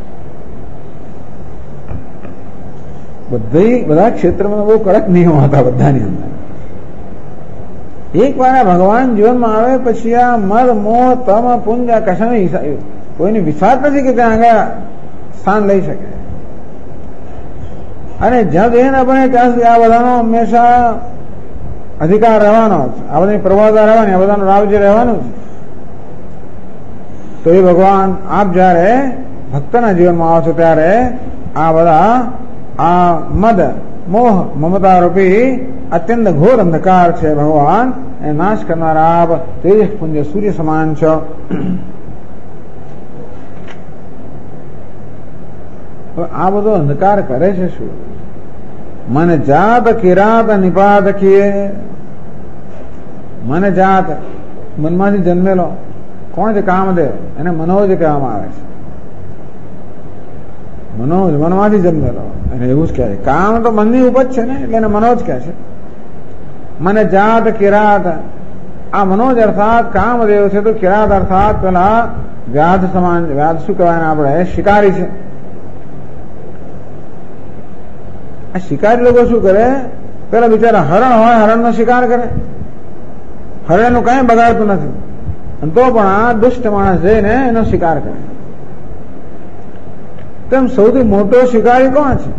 બધા ક્ષેત્રમાં બહુ કડક નિયમો હતા બધાની અંદર. એક વાર ભગવાન જીવનમાં આવે પછી આ મદ, મોહ, તમ, પુંજ આ કશાનું કોઈની વિશ્વાસ નથી કે ત્યાં આગળ સ્થાન લઈ શકે. અને જ્યાં સુધી ન બને ત્યાં સુધી આ બધાનો હંમેશા અધિકાર રહેવાનો છે, આ બધાની પ્રવાદા રહેવાની, આ બધાનું રાજ્ય રહેવાનું છે. તો એ ભગવાન આપ જયારે ભક્તના જીવનમાં આવો છો ત્યારે આ બધા આ મદ, મોહ, મમતા રૂપી અત્યંત ઘોર અંધકાર છે ભગવાન એ નાશ કરનારા આપ તેજસ પુંજ સૂર્ય સમાન છો. આ બધો અંધકાર કરે છે શું? મન જાત કિરાત નિપાત કીએ. મન જાત, મનમાંથી જન્મેલો કોણ છે? કામદેવ, એને મનોજ કહેવામાં આવે છે. મનોજ, મનમાંથી જન્મેલો, એને એવું જ કહે છે. કામ તો મનની ઉપજ છે ને, એટલે એને મનોજ કહે છે. મને જાત કિરાત, આ મનોજ અર્થાત કામદેવ છે, તો કિરાત અર્થાત પેલા વ્યાધ સમાન, વ્યાધ શું કહેવાય આપણે? શિકારી છે. આ શિકારી લોકો શું કરે? પેલા બિચારા હરણ હોય, હરણનો શિકાર કરે, હરણનું કઈ બગાડતું નથી, તો પણ આ દુષ્ટ માણસ જઈને એનો શિકાર કરે. તેમ સૌથી મોટો શિકારી કોણ છે?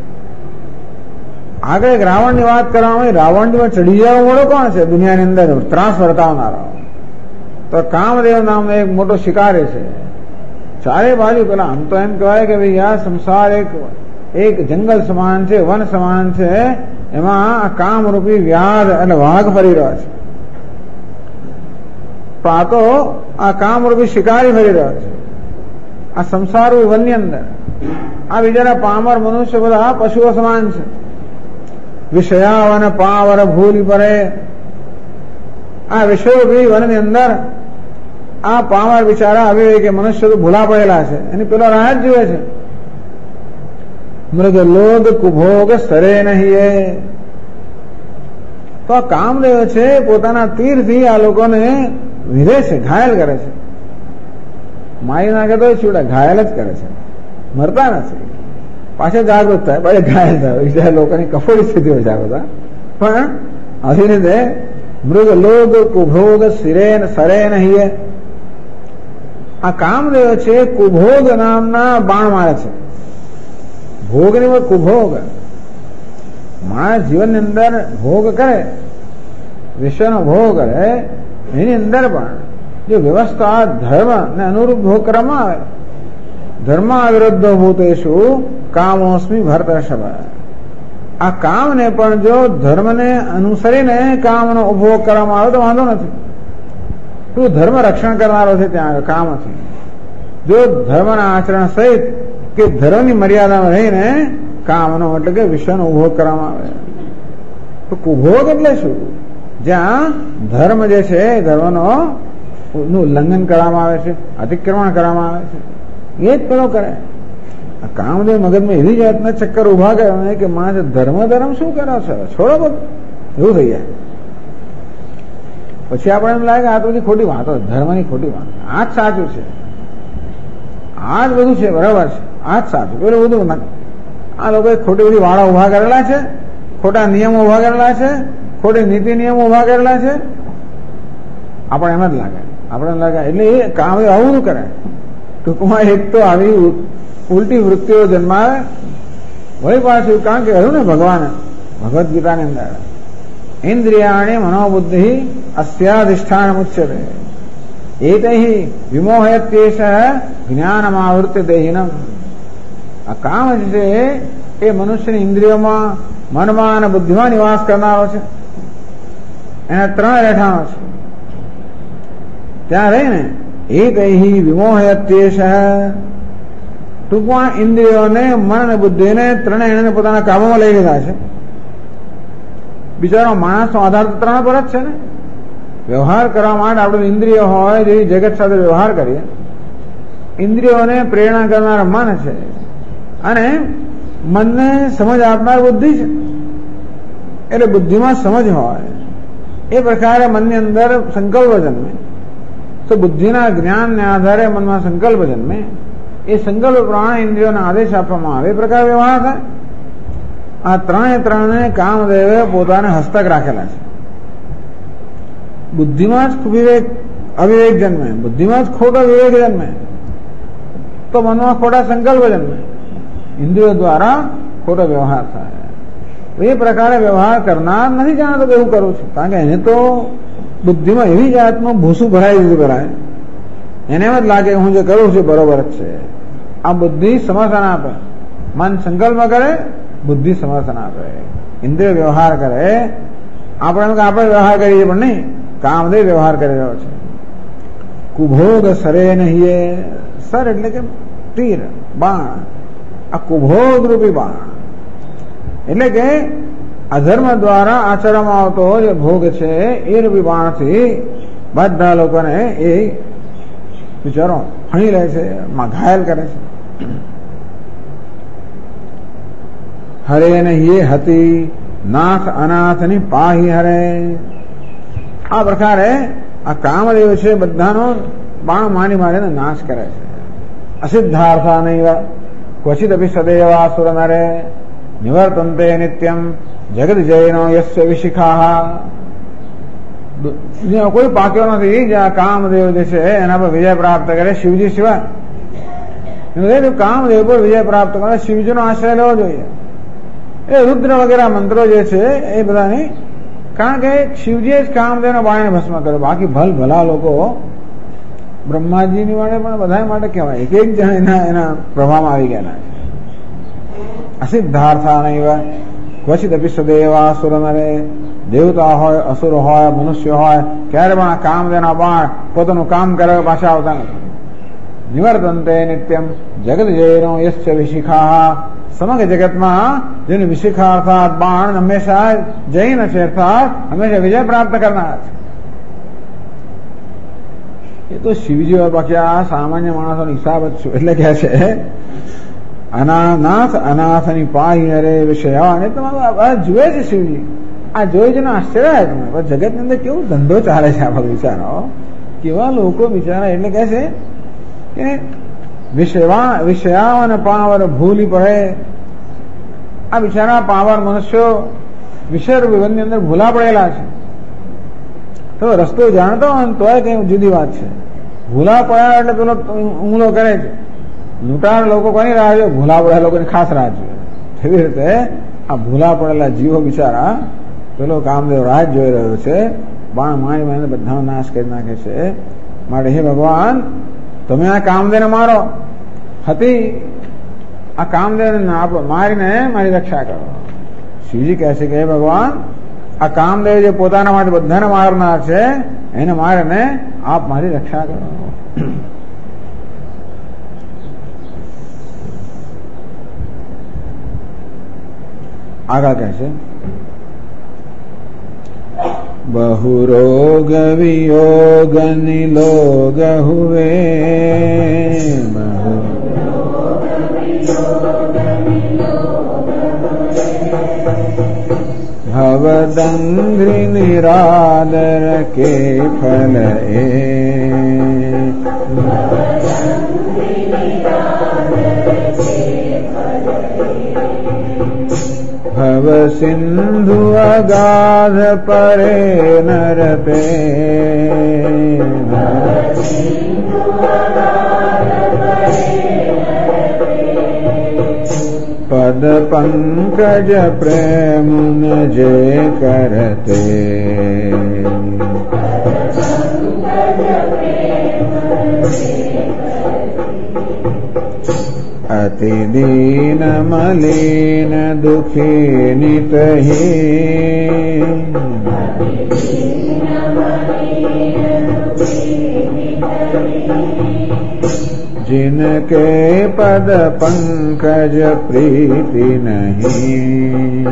આગળ એક રાવણની વાત કરવામાં આવી, રાવણની ચડી જવા વાળો કોણ છે દુનિયાની અંદર ત્રાસ વર્તાવનારો? તો કામદેવ નામનો એક મોટો શિકારી છે. ચારે બાજુ પેલા આમ તો એમ કહેવાય કે ભાઈ આ સંસાર એક જંગલ સમાન છે, વન સમાન છે, એમાં આ કામરૂપી વ્યાધ અને વાઘ ફરી રહ્યો છે. પણ આ તો આ કામરૂપી શિકારી ફરી રહ્યો છે આ સંસાર વનની અંદર. આ બિચારા પામર મનુષ્ય બધા પશુઓ સમાન છે. વિષયાવન પાવર ભૂલી પડે. આ વિષયોરૂપી વનની અંદર આ પામર બિચારા અવિવેકી મનુષ્ય તો ભૂલા પડેલા છે, એની પેલો રાહ જ જુએ છે. મૃગ લોગ કુભોગ સરે નહીં. તો આ કામદેવ છે પોતાના તીરથી આ લોકોને વિધે છે, ઘાયલ કરે છે. મારી નાખે તો છૂટા, ઘાયલ જ કરે છે, મરતા નથી. પાછા જાગૃત થાય, ભાઈ ઘાયલ થાય, બીજા લોકોની કફોડી સ્થિતિ હોય છે આ બધા. પણ આવી રીતે મૃગ લોગ કુભોગ સરે નહીં. આ કામદેવ છે કુભોગ નામના બાણ મારે છે. ભોગ ની કુભોગ, માણસ જીવનની અંદર ભોગ કરે, વિશ્વનો ભોગ કરે, એની અંદર પણ જો વ્યવસ્થા ધર્મ ને અનુરૂપ ભોગ કરવામાં આવે, ધર્મ વિરુદ્ધ ભૂતેષુ કામોસ્મી ભરતર્ષભ. આ કામને પણ જો ધર્મને અનુસરીને કામનો ઉપભોગ કરવામાં આવે તો વાંધો નથી. તું ધર્મ રક્ષણ કરનારો છે ત્યાં કામથી. જો ધર્મના આચરણ સહિત કે ધર્મની મર્યાદામાં રહીને કામનો એટલે કે વિશ્વનો ઉપભોગ કરવામાં આવે તો કુભોગ એટલે શું? જ્યાં ધર્મ જે છે ધર્મનો નું ઉલ્લંઘન કરવામાં આવે છે, અતિક્રમણ કરવામાં આવે છે, એ જ પેલો કરે. કામદેવ મગજમાં એવી જાતના ચક્કર ઉભા કરે કે માણસ ધર્મ શું કરો છો, છોડો બધું, એવું થઈ જાય. પછી આપણે એમ લાગે આ તો બધી ખોટી વાતો, ધર્મની ખોટી વાત, આ જ સાચું છે, આ જ બધું છે, બરાબર છે, આ જ સાચું, પેલું બધું આ લોકોએ ખોટી બધી વાળા ઉભા કરેલા છે, ખોટા નિયમો ઉભા કરેલા છે, ખોટી નીતિ નિયમો ઉભા કરેલા છે. આપણે એમ જ લાગે, આપણે એમ લાગે એટલે એ કામ આવું કરે. ટૂંકમાં એક તો આવી ઉલટી વૃત્તિઓ જન્માવે, વળી પાછું કારણ કે કહ્યું ને ભગવાન ભગવદ્ ગીતાની અંદર ઇન્દ્રિયાણી મનોબુદ્ધિ અસ્યાધિષ્ઠાન મુચ્યતે એતૈ વિમોહયત્યેષ જ્ઞાનમાવૃત્ય દેહિનમ. આ કામ છે એ મનુષ્યની ઇન્દ્રિયોમાં, મનમાં અને બુદ્ધિમાં નિવાસ કરનારો છે. એના 3 રહેઠાણો છે. ત્યાં રહીને એતૈ વિમોહયત્યેષ, ટૂંકમાં ઇન્દ્રિયોને, મન અને બુદ્ધિને ત્રણેય એને પોતાના કાબુમાં લઈ લીધા છે. બિચારો માણસનો આધાર તો 3 પર જ છે ને. વ્યવહાર કરવા માટે આપણું ઇન્દ્રિય હોય, જેવી જગત સાથે વ્યવહાર કરીએ. ઇન્દ્રિયોને પ્રેરણા કરનાર મન છે અને મનને સમજ આપનાર બુદ્ધિ છે. એટલે બુદ્ધિમાં સમજ હોય એ પ્રકારે મનની અંદર સંકલ્પ જન્મે, તો બુદ્ધિના જ્ઞાનને આધારે મનમાં સંકલ્પ જન્મે. એ સંકલ્પ પ્રમાણે ઇન્દ્રિયોને આદેશ આપવામાં આવે, એ પ્રકાર વ્યવહાર થાય. આ 3 કામદેવે પોતાને હસ્તક રાખેલા છે. બુદ્ધિમાં જ અવિવેક જન્મે, બુદ્ધિમાં જ ખોટો વિવેક જન્મે, તો મનમાં ખોટા સંકલ્પ જન્મે, ઇન્દ્રિયો દ્વારા ખોટો વ્યવહાર થાય. એ પ્રકારે વ્યવહાર કરનાર નથી જાણતો કે એવું કરું છું, કારણ કે એને તો બુદ્ધિમાં એવી જાતનું ભૂસું ભરાઈ દીધું કરાય, એને એમ જ લાગે હું જે કરું છું બરોબર જ છે. આ બુદ્ધિ સમર્થન આપે, મન સંકલ્પ કરે, બુદ્ધિ સમર્થન આપે, ઇન્દ્રિય વ્યવહાર કરે. આપણે વ્યવહાર કરીએ પણ નહીં, કામદેવ વ્યવહાર કરી રહ્યો છે. કુભોગ સરે નહીં, સર એટલે કે તીર, બાણ. આ કુભોગ રૂપી બાણ એટલે કે અધર્મ દ્વારા આચરવામાં આવતો જે ભોગ છે એ રૂપી બાણથી બધા લોકોને એ વિચારો હણી લે છે, ઘાયલ કરે છે. હરે નહીં હતી નાથ અનાથની પાહી હરે. આ પ્રકારે આ કામદેવ છે બધાનો બાણ મારી મારીને નાશ કરે છે. અસિદ્ધાર્થા નહીં ક્વચિત અભી સદૈવા સુર નરે નિવર્તંતે નિત્યમ જગત જયનો યસ્ય વિશિખા. કોઈ પાક્યો નથી જે આ કામદેવ જે છે એના પર વિજય પ્રાપ્ત કરે શિવજી સિવાય. કામદેવ પર વિજય પ્રાપ્ત કરે શિવજીનો આશ્રય લેવો જોઈએ. એ રુદ્ર વગેરે મંત્રો જે છે એ બધાની, કારણ કે શિવજીએ જ કામદેવના બાણે ભસ્મ કર્યો. બાકી ભલા લોકો બ્રહ્માજીની માટે પણ બધા માટે કહેવાય, એક જણ એના પ્રભાવમાં આવી ગયેલા છે. અસિદ્ધાર્થા નહીં ક્વચિત અભી સદેવા અસુર નરે. દેવતા હોય, અસુર હોય, મનુષ્ય હોય, ક્યારે પણ આ કામદેવના બાણ પોતાનું કામ કરે પાછા આવતા નથી. નિવર્તંતે નિત્યમ જગત જયનો યસ્ય વિશિખા. સમગ્ર જગતમાં જેની વિશિખા અર્થાત બાણ હંમેશા જૈન છે, અર્થાત હંમેશા વિજય પ્રાપ્ત કરનાર છે. એ તો શિવજી હોય, બાકી આ સામાન્ય માણસોનો હિસાબ જ છું. એટલે કે છે અનાથ અનાથની પાહી હરે વિષયા. અને તમારું જુએ છે શિવજી, આ જોઈ જઈને આશ્ચર્ય આવે તમે. જગતની અંદર કેવો ધંધો ચાલે છે આ બધું વિચારો, કેવા લોકો બિચારા. એટલે કે છે કે વિષયા અને પાવર ભૂલી પડે. આ બિચારા પાવર મનુષ્યો વિષય વિબંધની અંદર ભૂલા પડેલા છે. તો રસ્તો જાણતો હોય ને તોય કઈ જુદી વાત છે. ભૂલા પડ્યા એટલે પેલો હુમલો કરે છે. લૂંટાર લોકો કોની રાહ જોઈએ? ભૂલા પડેલા લોકોની ખાસ રાહ જોઈએ. એવી રીતે આ ભૂલા પડેલા જીવો બિચારા પેલો કામદેવ રાહ જોઈ રહ્યો છે. બાણ મારી મારીને બધાનો નાશ કરી નાખે છે. માટે હે ભગવાન, તમે આ કામદેવને મારો. હતી આ કામદેવને મારીને મારી રક્ષા કરો. શિવજી કહે છે કે હે ભગવાન, આ કામદેવ જે પોતાના માટે બધાને મારનાર છે એને મારીને આપ મારી રક્ષા કરો. આગળ કહે છે बहुरोग वियोग निलोग हुए, भवदंघ्रि निरादर के फल भव सिंधु अगाध परे नर पे, पद पंकज प्रेम न जे करते, अति दीन मलिन दुखी नितहि, जिनके पद पंकज प्रीति नहीं,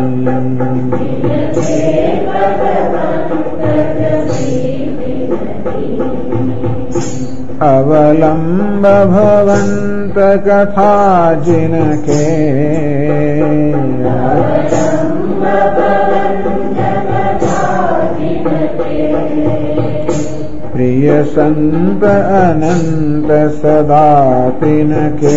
अवलंब भवंत कथा जिनके, प्रिय संत अनंत सदा तिनके,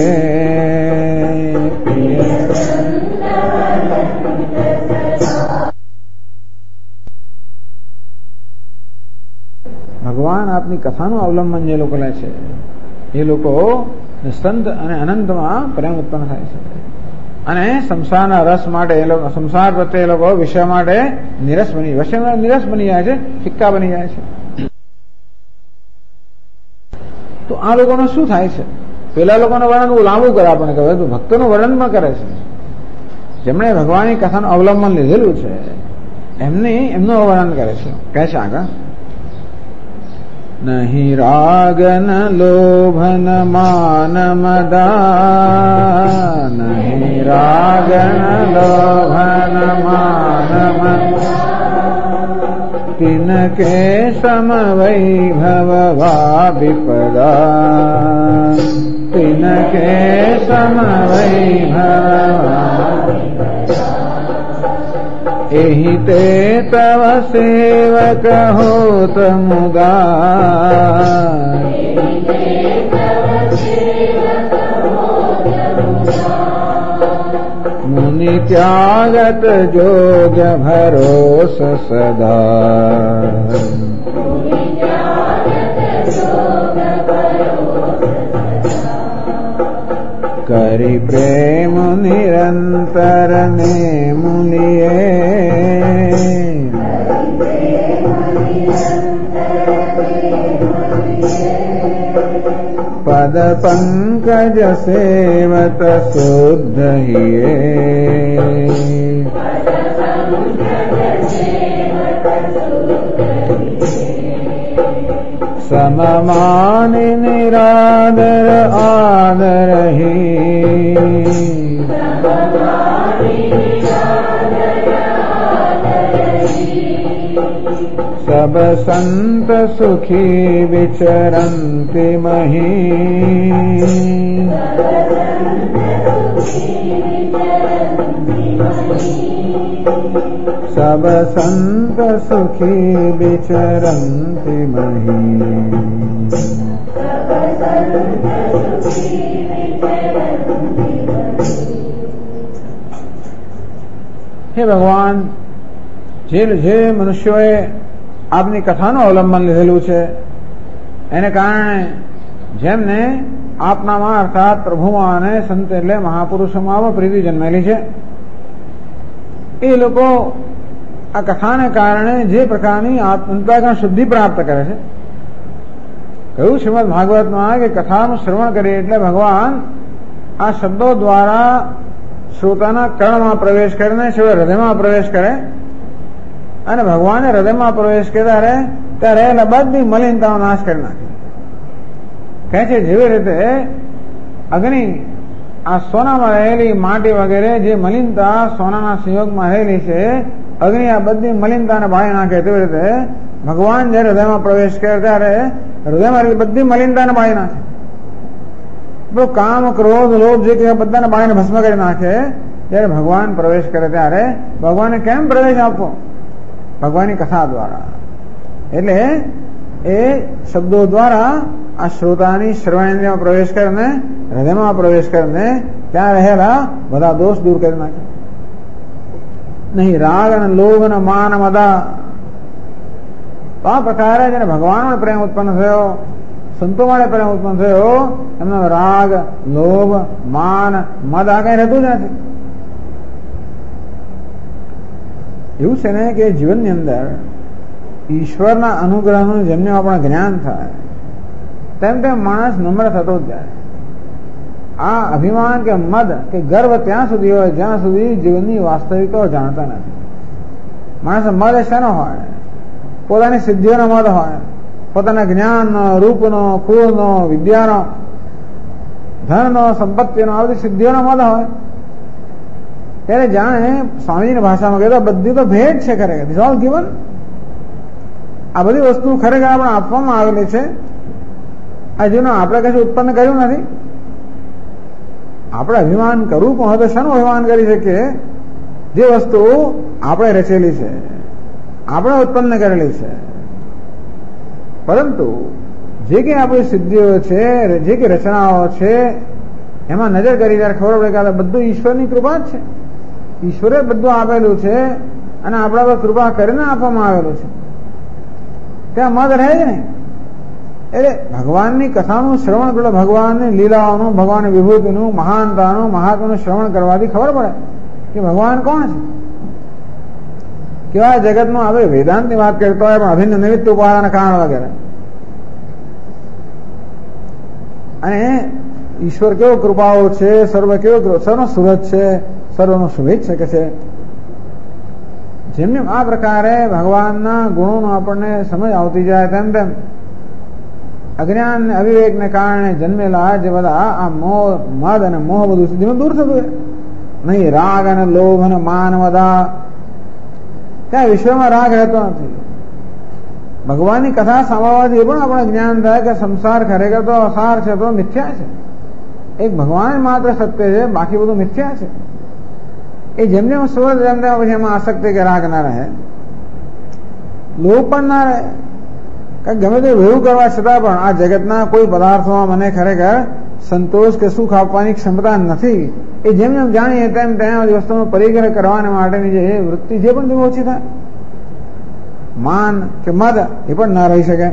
ભગવાન આપની કથાનું અવલંબન જે લોકો લે છે એ લોકો નિસ્તંત અને અનંતમાં પ્રેમ ઉત્પન્ન થાય છે અને સંસારના રસ માટે એ લોકો સંસાર પ્રત્યે એ લોકો વિષય માટે નિરસ બની જાય છે, ફિક્કા બની જાય છે. તો આ લોકોનું શું થાય છે? પેલા લોકોનું વર્ણન લાંબુ કરે આપણને કહે તો ભક્તોનું વર્ણન પણ કરે છે. જેમણે ભગવાનની કથાનું અવલંબન લીધેલું છે એમનું વર્ણન કરે છે. કહે છે આગળ, नहीं राग न लोभ न मान मदा, नहीं राग न लोभ न मान मदा, तिनके सम वैभव वा विपदा, तिनके सम वैभव एहि ते तव सेवक होत मुदा, मुनि त्यागत जोग भरोस सदा, करि प्रेम निरंतर ने मुनिये, पद पंकज सेवत शुद्ध हिये, सममान निरादर आदर ही, सब संत सुखी विचरन्ति मही, सब संत सुखी विचरन्ति मही, हे भगवान, જે મનુષ્યોએ આપની કથાનું અવલંબન લીધેલું છે એને કારણે જેમને આપનામાં અર્થાત પ્રભુમાં અને સંત એટલે મહાપુરુષોમાં પ્રીતિ જન્મેલી છે એ લોકો આ કથાને કારણે જે પ્રકારની અંતઃકરણ શુદ્ધિ પ્રાપ્ત કરે છે. કહ્યું શ્રીમદ ભાગવતમાં કે કથાનું શ્રવણ કરીએ એટલે ભગવાન આ શબ્દો દ્વારા શ્રોતાના કર્ણમાં પ્રવેશ કરીને હૃદયમાં પ્રવેશ કરે અને ભગવાને હૃદયમાં પ્રવેશ કર્યા ત્યારે રહેલા બધી મલિનતાનો નાશ કરી નાખે. કહે છે જેવી રીતે અગ્નિ આ સોનામાં રહેલી માટી વગેરે જે મલિનતા સોનાના સંયોગમાં રહેલી છે અગ્નિ આ બધી મલિનતાને બાળી નાખે તેવી રીતે ભગવાન જયારે હૃદયમાં પ્રવેશ કરે ત્યારે હૃદયમાં બધી મલિનતાને બાળી નાખે. કામ, ક્રોધ, લોભ જે કે બધાને બાળીને ભસ્મ કરી નાખે. જયારે ભગવાન પ્રવેશ કરે ત્યારે ભગવાનને કેમ પ્રવેશ આપવો? ભગવાનની કથા દ્વારા. એટલે એ શબ્દો દ્વારા આ શ્રોતાની શ્રવણેન્દ્રિયમાં પ્રવેશ કરીને હૃદયમાં પ્રવેશ કરીને ત્યાં રહેલા બધા દોષ દૂર કરી નાખે. નહીં રાગ અને લોભ અને માન મદા. તો આ પ્રકારે જેને ભગવાન પ્રેમ ઉત્પન્ન થયો, સંતો માટે પ્રેમ ઉત્પન્ન થયો, એમનો રાગ, લોભ, માન, મદ આ કઈ રહેતું જ નથી. એવું છે ને કે જીવનની અંદર ઈશ્વરના અનુગ્રહનું જેમને આપણે જ્ઞાન થાય તેમ તેમ માણસ નમ્ર થતો જ જાય. આ અભિમાન કે મદ કે ગર્વ ત્યાં સુધી હોય જ્યાં સુધી જીવનની વાસ્તવિકતાઓ જાણતા નથી. માણસ મદ શેનો હોય? પોતાની સિદ્ધિઓનો મદ હોય, પોતાના જ્ઞાનનો, રૂપનો, કુળનો, વિદ્યાનો, ધનનો, સંપત્તિનો, આ બધી સિદ્ધિઓનો મદ હોય. ત્યારે જાણે સ્વામીજીની ભાષામાં કહેતો બધી તો ભેટ છે ખરેખર, ધીસ ઓલ ગિવન. આ બધી વસ્તુ ખરેખર આપણે આપવામાં આવેલી છે. આ જીવન આપણે કશું ઉત્પન્ન કર્યું નથી. આપણે અભિમાન કરવું પણ હોય તો શાનું અભિમાન કરી શકીએ? જે વસ્તુ આપણે રચેલી છે, આપણે ઉત્પન્ન કરેલી છે. પરંતુ જે કે આપણી સિદ્ધિઓ છે, જે કે રચનાઓ છે, એમાં નજર કરી ત્યારે ખબર પડે કે બધું ઈશ્વરની કૃપા જ છે. ઈશ્વરે બધું આપેલું છે અને આપણા પર કૃપા કરીને આપવામાં આવેલું છે. ત્યાં મદ રહે જ નહીં. એટલે ભગવાનની કથાનું શ્રવણ કરો, ભગવાનની લીલાઓનું, ભગવાનની વિભૂતિનું, મહાનતાનું, મહાત્માનું શ્રવણ કરવાથી ખબર પડે કે ભગવાન કોણ છે. કેવા જગતનું આપણે વેદાંતની વાત કરતા હોય પણ અભિન્ન નિમિત્ત ઉપાદાન કારણ વગેરે. અને ઈશ્વર કેવો કૃપાઓ છે, સર્વ કેવો સર્વનો સુરત છે, સર્વનો શુભેચ્છક છે. જેમ જેમ આ પ્રકારે ભગવાનના ગુણોનો આપણને સમજ આવતી જાય તેમ તેમ અજ્ઞાન ને અવિવેકને કારણે જન્મેલા જે બધા આ મોહ, મદ અને મોહ બધું સુધી દૂર થતું હોય. નહીં રાગ અને લોભ અને માન મદા. ત્યાં વિશ્વમાં રાગ રહેતો નથી. ભગવાનની કથા સાંભળવાથી એ પણ આપણે જ્ઞાન થાય કે સંસાર ખરેખર તો અસાર છે, તો મિથ્યા છે. એક ભગવાન માત્ર સત્ય છે, બાકી બધું મિથ્યા છે. એ જેમ જેમ સુરત જેમ તેમ પછી એમાં આસક્તિ કે રાગ ના રહે, લોભ પણ ના રહે. ગમે તે ભેગું કરવા છતાં પણ આ જગતના કોઈ પદાર્થોમાં મને ખરેખર સંતોષ કે સુખ આપવાની ક્ષમતા નથી. એ જેમ જેમ જાણીએ તેમ તેમ વસ્તુનો પરિગ્રહ કરવાને માટેની જે વૃત્તિ જે પણ ઓછી થાય, માન કે મદ એ પણ ના રહી શકે.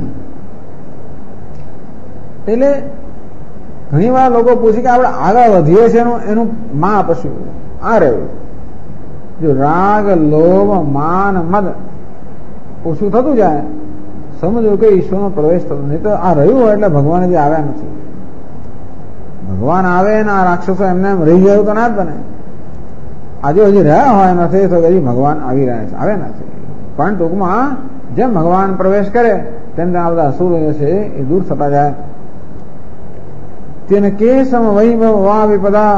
એટલે ઘણી વાર લોકો પૂછે કે આપણે આગળ વધીએ છીએ એનું માપ શું? આ રહ્યું જો રાગ, લોભ, માન, મદ ઓછું થતું જાય, સમજો કે ઈશ્વરનો પ્રવેશ થતો નહીં. તો આ રહ્યું હોય એટલે ભગવાન જે આવ્યા નથી. ભગવાન આવે ને આ રાક્ષસો એમને એમ રહી જાય તો ના જ બને. આજે હજી રહ્યા હોય નથી તો હજી ભગવાન આવી રહ્યા છે, આવે નથી. પણ ટૂંકમાં જેમ ભગવાન પ્રવેશ કરે તેમ તેમ આ બધા અસુરો છે એ દૂર થતા જાય. તેને કેસમ વૈભવ વા વિપદા.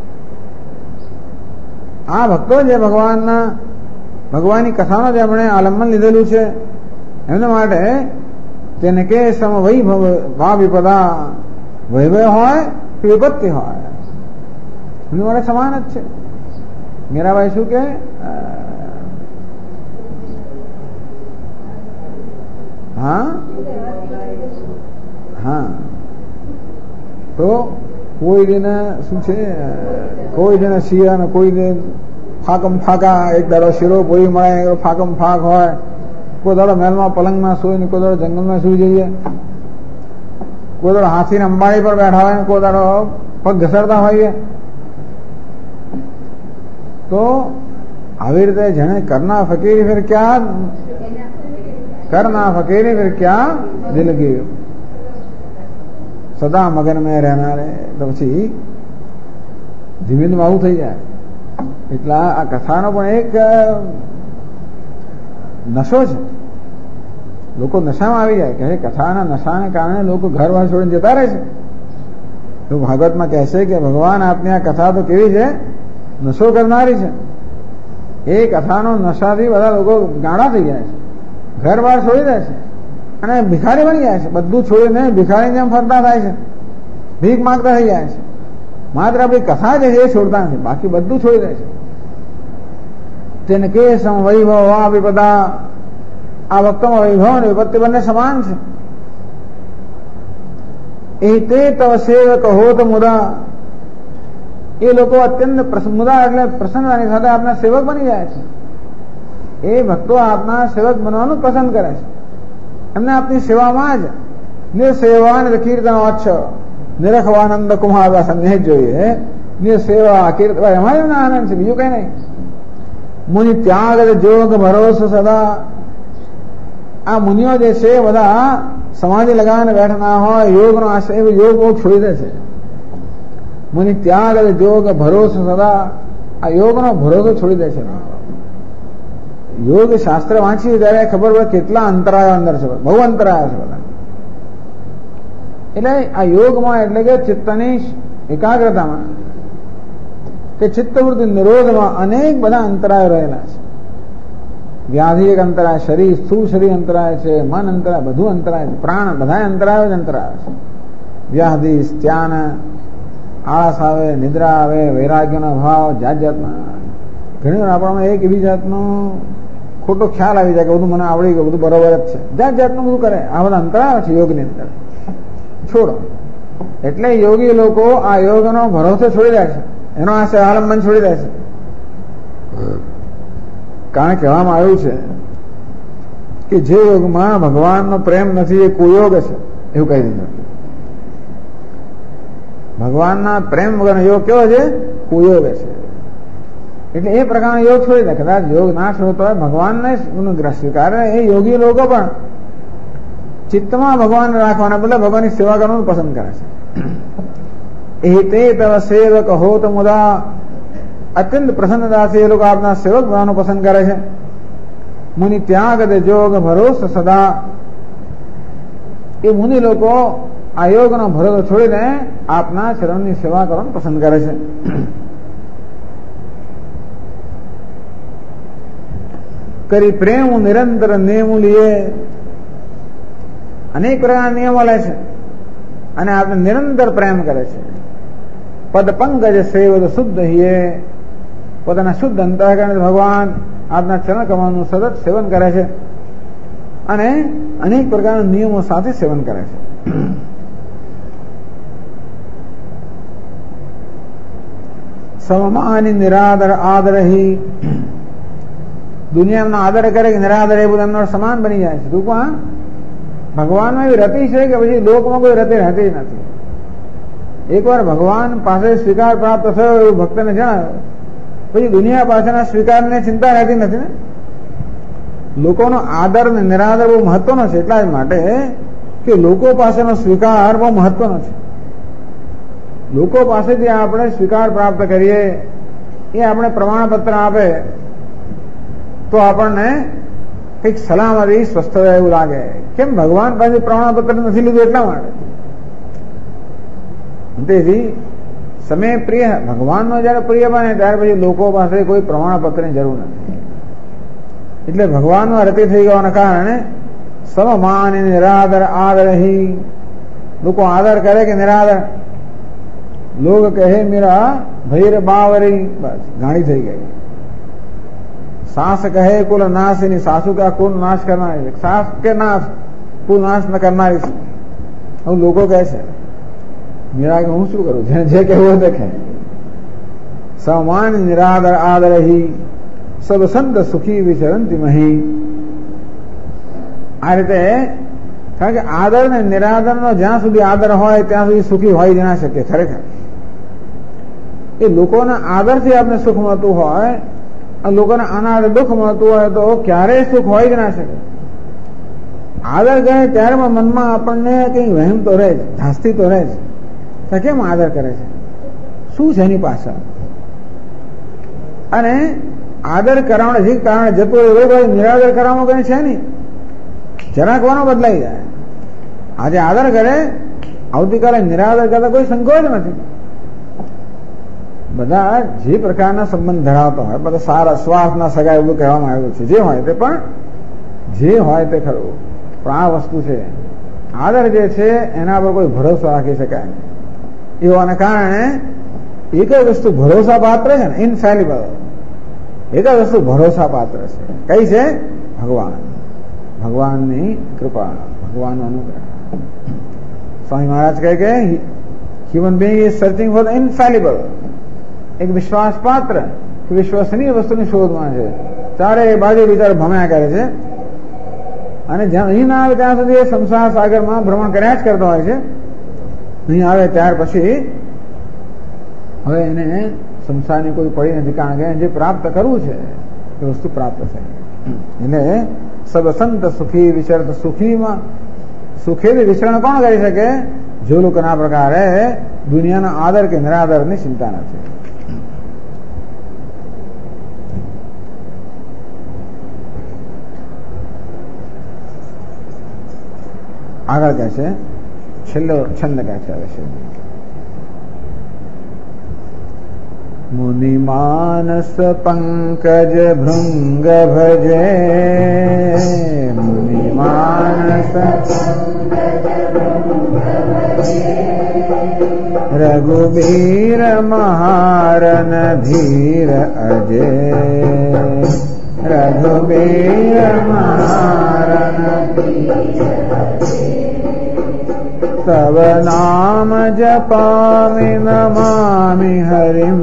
આ ભક્તો જે ભગવાનની કથાનો જે એમણે આલંબન લીધેલું છે એમના માટે તેને કે સમ વૈભવ વા વિપદા. વૈભવ હોય કે વિપત્તિ હોય એમની માટે સમાન જ છે. મીરાબાઈ શું કે હા તો કોઈ દિને શું છે, કોઈ દિને શિયા ને કોઈ દિન ફાકમ ફાકા. એક દાડો શીરો પૂરી મળે, ફાકમ ફાક હોય. કોઈ દાડો મહેલમાં પલંગમાં સુઈ ને કોઈ દાડો જંગલમાં સુઈ જઈએ. કોઈ દાડો હાથીને અંબાડી પર બેઠા હોય ને કોઈ દાડો પગ ઘસરતા હોઈએ. તો આવી રીતે જેને કરના ફકીરી ફિર ક્યાં દિલગી સદા મગન મેં રહેનારે. તો પછી ધીમે ધીમે આવું થઈ જાય. એટલા આ કથાનો પણ એક નશો છે. લોકો નશામાં આવી જાય કે કથાના નશાને કારણે લોકો ઘર વાર છોડીને જતા રહે છે. તો ભાગવતમાં કહે છે કે ભગવાન આપની આ કથા તો કેવી છે, નશો કરનારી છે. એ કથાનો નશાથી બધા લોકો ગાળા થઈ જાય છે, ઘર બહાર છોડી દે છે અને ભિખારી બની જાય છે. બધું છોડીને ભિખારી જેમ ફરતા થાય છે, ભીખ માંગતા થઈ જાય છે. માત્ર આપણી કથા જે છે એ છોડતા નથી, બાકી બધું છોડી દે છે. તેને કે સમ વૈભવ આ વિપદા, આ ભક્તોમાં વૈભવ અને વિપત્તિ બંને સમાન છે. એ તે તવ સેવક હોત મુદા, એ લોકો અત્યંત મુદા એટલે પ્રસન્નતાની સાથે આપના સેવક બની જાય છે. એ ભક્તો આપના સેવક બનવાનું પસંદ કરે છે. એમને આપની સેવામાં જ નિર્સેવાન કીર્તન ઓચ્છ નિરખવાનંદ કુમાર સંદેહ જોઈએ. નિર્સેવા કીર્તન એમાં એમનો આનંદ છે, બીજું કઈ નહીં. મુનિ ત્યાગ જોગ ભરોસો સદા, આ મુનિઓ જે છે બધા સમાધિ લગાવીને બેઠા હોય, યોગનો આશ્રય યોગ બહુ છોડી દે છે. મુનિ ત્યાગ જોગ ભરોસો સદા, આ યોગનો ભરોસો છોડી દે છે. યોગ શાસ્ત્ર વાંચીએ ત્યારે ખબર પડે કેટલા અંતરાયો અંદર છે, બહુ અંતરાયો છે બધા. એટલે આ યોગમાં એટલે કે ચિત્તની એકાગ્રતામાં કે ચિત્તવૃત્તિ નિરોધમાં અનેક બધા અંતરાયો રહેલા છે. વ્યાધિ એક અંતરાય, શરીર સ્થૂળ શરીર અંતરાય છે, મન અંતરાય, બધું અંતરાય છે, પ્રાણ બધા અંતરાયો જ અંતરાય છે. વ્યાધિ, ધ્યાન, આળસ આવે, નિદ્રા આવે, વૈરાગ્યનો ભાવ, જાત જાતના. ઘણી વાર આપણામાં એક એવી જાતનો ખોટો ખ્યાલ આવી જાય કે બધું મને આવડી ગયું, બધું બરોબર જ છે, જાત જાતનું બધું કરે. આ બધા અંતરાયો છે યોગની અંદર, છોડો. એટલે યોગી લોકો આ યોગનો ભરોસો છોડી દે છે, એનો આ આલંબન છોડી દે છે. કારણ કહેવામાં આવ્યું છે કે જે યોગમાં ભગવાનનો પ્રેમ નથી એ કુયોગ છે, એવું કહી દીધું. ભગવાનના પ્રેમ વગરનો યોગ કેવો છે? કુયોગ છે. એટલે એ પ્રકારનો યોગ છોડી દે. કદાચ યોગ ના છોડતો હોય, ભગવાનને સ્વીકારે એ યોગી લોકો પણ ચિત્તમાં ભગવાન રાખવાના બદલે ભગવાનની સેવા કરવાનું પસંદ કરે છે. એ તે તવ સેવક હોત મુદા, અત્યંત પ્રસન્નતાથી એ લોકો આપના સેવક બનવાનું પસંદ કરે છે. મુનિ ત્યાગ દે જોગ ભરોસો સદા, એ મુનિ લોકો આ યોગનો ભરોસો છોડીને આપના ચરણની સેવા કરવાનું પસંદ કરે છે. કરી પ્રેમ નિરંતર નિયમો લીએ, અનેક પ્રકારના નિયમો લે છે અને આપણે નિરંતર પ્રેમ કરે છે. પદ પંકજ સેવદ શુદ્ધ હિએ, પોતાના શુદ્ધ અંતઃકરણ ભગવાન આપના ચરણ કમળનું સતત સેવન કરે છે અને અનેક પ્રકારના નિયમો સાથે સેવન કરે છે. સમમાની નિરાદર આદરહી, દુનિયામાં આદર કરે કે નિરાદર એ બધું એમનો સમાન બની જાય છે. ટૂંકમાં ભગવાનમાં એવી રતિ છે કે પછી લોકમાં કોઈ રતિ રહેતી નથી. એકવાર ભગવાન પાસે સ્વીકાર પ્રાપ્ત થયો એવું ભક્તને જણાવ્યું, પછી દુનિયા પાસેના સ્વીકારની ચિંતા રહેતી નથી ને. લોકોનો આદર ને નિરાદર બહુ મહત્વનો છે, એટલા જ માટે કે લોકો પાસેનો સ્વીકાર બહુ મહત્વનો છે. લોકો પાસેથી આપણે સ્વીકાર પ્રાપ્ત કરીએ, એ આપણે પ્રમાણપત્ર આપે તો આપણને કઈક સલામતી સ્વસ્થ એવું લાગે. કેમ? ભગવાન પાસે પ્રમાણપત્ર નથી લીધું એટલા માટે. તેથી સમય પ્રિય ભગવાનનો જયારે પ્રિય બને ત્યાર પછી લોકો પાસે કોઈ પ્રમાણપત્રની જરૂર નથી. એટલે ભગવાનનો રતિ થઈ ગવાના કારણે સમમાન નિરાદર આદરહી, લોકો આદર કરે કે નિરાદર. લોગ કહે મેરા ભૈર બાવરી, બસ ગાડી થઈ ગઈ. સાસ કહે કુલ નાશની, સાસુ કા કુલ નાશ કરનારી, સાસ કે નાશ કુલ નાશ ન કરનારી. હવે લોકો કહે છે મીરા કે હું શું કરું, જે કહેવું દેખે. સમાન નિરાદર આદરહી, સબ સંત સુખી વિચરંતી મહી. આ રીતે, કારણ કે આદર ને નિરાદર નો જ્યાં સુધી આદર હોય ત્યાં સુધી સુખી હોય જ ના શકે. ખરેખર એ લોકોના આદરથી આપણે સુખ મળતું હોય, લોકોને આના દુઃખ મળતું હોય તો ક્યારેય સુખ હોય જ ના શકે. આદર કરે ત્યારે મનમાં આપણને કઈ વહેમ તો રહે જ, ધાસ્તી તો રહે જ. કેમ આદર કરે છે, શું છે એની પાછળ? અને આદર કરાવને જે કારણે જતો હોય, નિરાદર કરાવવાનો કઈ છે નહીં, જરાક વાનો બદલાઈ જાય. આજે આદર કરે, આવતીકાલે નિરાદર કરતા કોઈ સંકોચ નથી. બધા જે પ્રકારના સંબંધ ધરાવતા હોય, બધા સારા સ્વાર્થના સગા એવું કહેવામાં આવ્યું છે. જે હોય તે પણ જે હોય તે ખરું, પણ આ વસ્તુ છે આદર જે છે એના પર કોઈ ભરોસો રાખી શકાય નહીં. એવાને કારણે એક જ વસ્તુ ભરોસા પાત્ર છે ને, ઇનફેલિબલ એક જ વસ્તુ ભરોસા પાત્ર છે. કઈ છે? ભગવાન, ભગવાનની કૃપા, ભગવાનનો અનુગ્રહ. સ્વામી મહારાજ કહે કે human being is searching for the infallible, એક વિશ્વાસ પાત્ર કે વિશ્વસનીય વસ્તુની શોધમાં છે. ચારે બાજુ વિચાર ભમ્યા કરે છે અને જ્યાં અહીં ના આવે ત્યાં સુધી સંસાર સાગરમાં ભ્રમણ કર્યા જ કરતો હોય છે. અહીં આવે ત્યાર પછી હવે એને સંસારની કોઈ પડી નથી, કારણ કે જે પ્રાપ્ત કરવું છે એ વસ્તુ પ્રાપ્ત થાય. એટલે સબ સંત સુખી વિચરત સુખીમાં સુખેથી વિચરણ કોણ કરી શકે? જે લોકોના પ્રકારે દુનિયાના આદર કે નિરાદરની ચિંતા નથી. આગળ કહે છે, છેલ્લો છંદ કહે છે હવે છે, મુનિ માનસ પંકજ ભૃંગ ભજે, મુનિ માનસ રઘુબીર મહારન ધીર અજે, રઘુબીર મહારન તવ નામ જપામિ નમામિ હરિમ,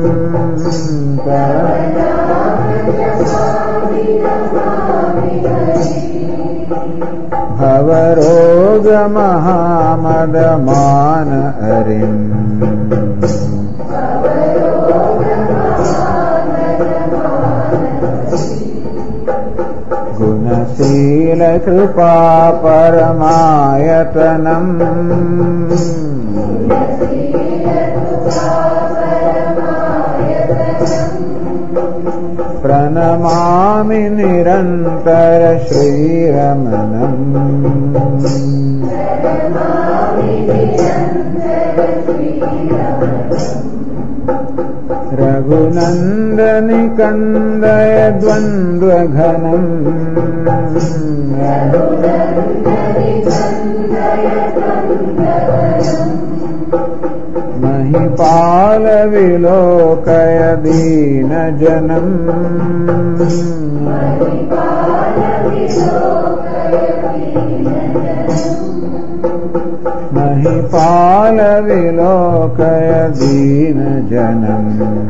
ભવરોગ મહામદ માન હરિમ, ગુણશીલ કૃપા પરમાયતનમ, પ્रणमामि निरंतर श्रीरमणम्, रघुनंदनि कंदय द्वंद्व घनम्, महिपाल विलोकय दीन जनम्, महिपाल विलोकय दीन जनम्,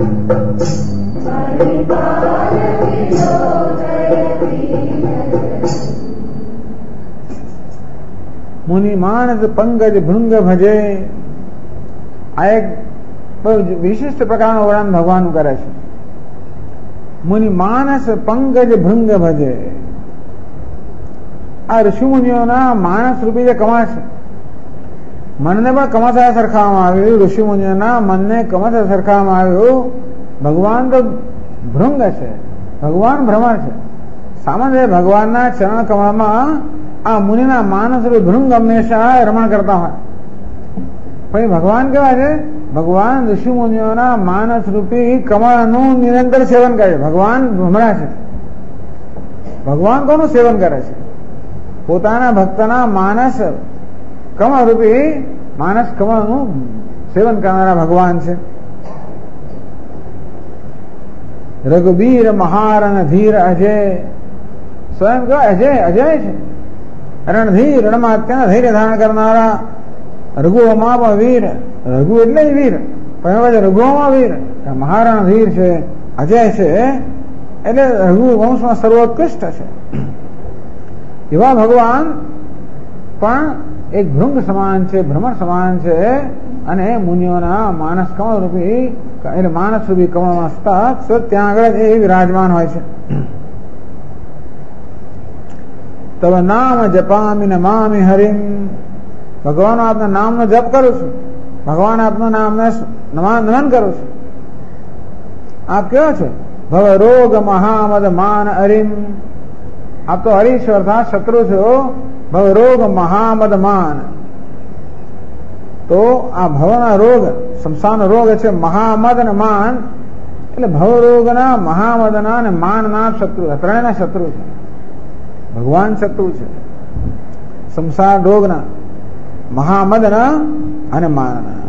मुनि मानस पंकज भृंग भजे. આ એક બહુ વિશિષ્ટ પ્રકારનું વર્ણન ભગવાનનું કરે છે. મુનિ માનસ પંકજ ભૃંગ ભજે. આ ઋષિમુનિઓના માનસ રૂપી જે કમળ છે, મનને પણ કમળ સાથે સરખાવવામાં આવ્યું. ઋષિમુનિઓના મનને કમળ સાથે સરખાવવામાં આવ્યું. ભગવાન તો ભૃંગ છે, ભગવાન ભ્રમર છે. સામાન્ય ભગવાનના ચરણ કમળમાં આ મુનિના માનસ રૂપી ભૃંગ હંમેશા રમણ કરતા હોય. પણ ભગવાન કેવા છે? ભગવાન ઋષિમુનિઓના માનસ રૂપી કમળનું નિરંતર સેવન કરે છે. ભગવાન ભ્રમરા છે. ભગવાન કોનું સેવન કરે છે? પોતાના ભક્તના માનસ કમળ રૂપી માનસ કમળનું સેવન કરનારા ભગવાન છે. રઘુબીર મહારણ ધીર અજય. સ્વયં કહો અજય અજય છે. રણધીર, રણમાં અત્યંત ધૈર્ય ધારણ કરનારા. રઘુઓમાં પણ વીર. રઘુ એટલે વીર, પણ રઘુઓમાં વીર. મહારણ વીર છે, અજય છે, એટલે રઘુ વંશમાં સર્વોત્કૃષ્ટ છે. એવા ભગવાન પણ એક ભૃંગ સમાન છે, ભ્રમર સમાન છે. અને મુનિઓના માનસ કમળ રૂપી એટલે માનસ રૂપી કમળમાં સ્થાપ ત્યાં આગળ એ વિરાજમાન હોય છે. તવ નામ જપામિ નમામિ હરિમ. ભગવાન આપના નામનો જપ કરું છું, ભગવાન આપના નામને નમન કરું છું. આપ કેવા છો? ભવ રોગ મહામદ માન હરિમ. આપ તો હરીશ્વર થા શત્રુ છો. ભવ રોગ મહામદ માન. તો આ ભવના રોગ, સંસારનો રોગ છે મહામદ અને માન. એટલે ભવરોગના, મહામદના અને માનના શત્રુ, ત્રણેયના શત્રુ છે. ભગવાન શત્રુ છે સંસાર રોગના, મહામદના અને માનના.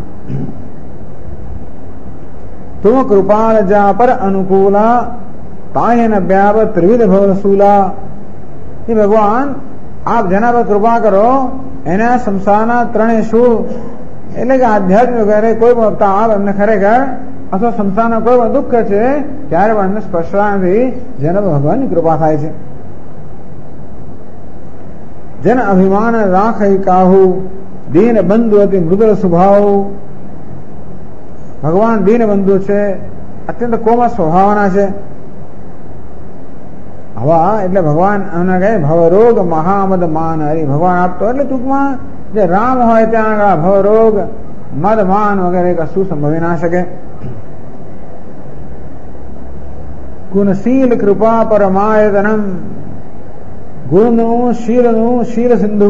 તુમ કૃપાલ જા પર અનુકૂલા તાયન વ્યાપ ત્રિવિધ ભવસૂલા. એ ભગવાન આપ જેના પર કૃપા કરો એના સંસારના ત્રણેય શું, એટલે કે આધ્યાત્મિક વગેરે કોઈ પણ તાપ એમને ખરેખર અથવા સંસારના કોઈ પણ દુઃખ છે ત્યારે પણ એમને સ્પર્શતા નથી, જેના પર ભગવાનની કૃપા થાય છે. જન અભિમાન રાખઈ કાહુ દીન બંધુ અતિ મૃદુલ સ્વભાવ. ભગવાન દીન બંધુ છે, અત્યંત કોમળ સ્વભાવના છે. હવા એટલે ભગવાન એમને કહે ભવરોગ મહામદ માન હરિ. ભગવાન આપતો એટલે ટૂંકમાં જે રામ હોય ત્યાં આગળ ભવરોગ મદ માન વગેરે કશું સંભવી ના શકે. ગુણશીલ કૃપા પરમાયતનમ. ગુણનું શીલનું શીલ સિંધુ.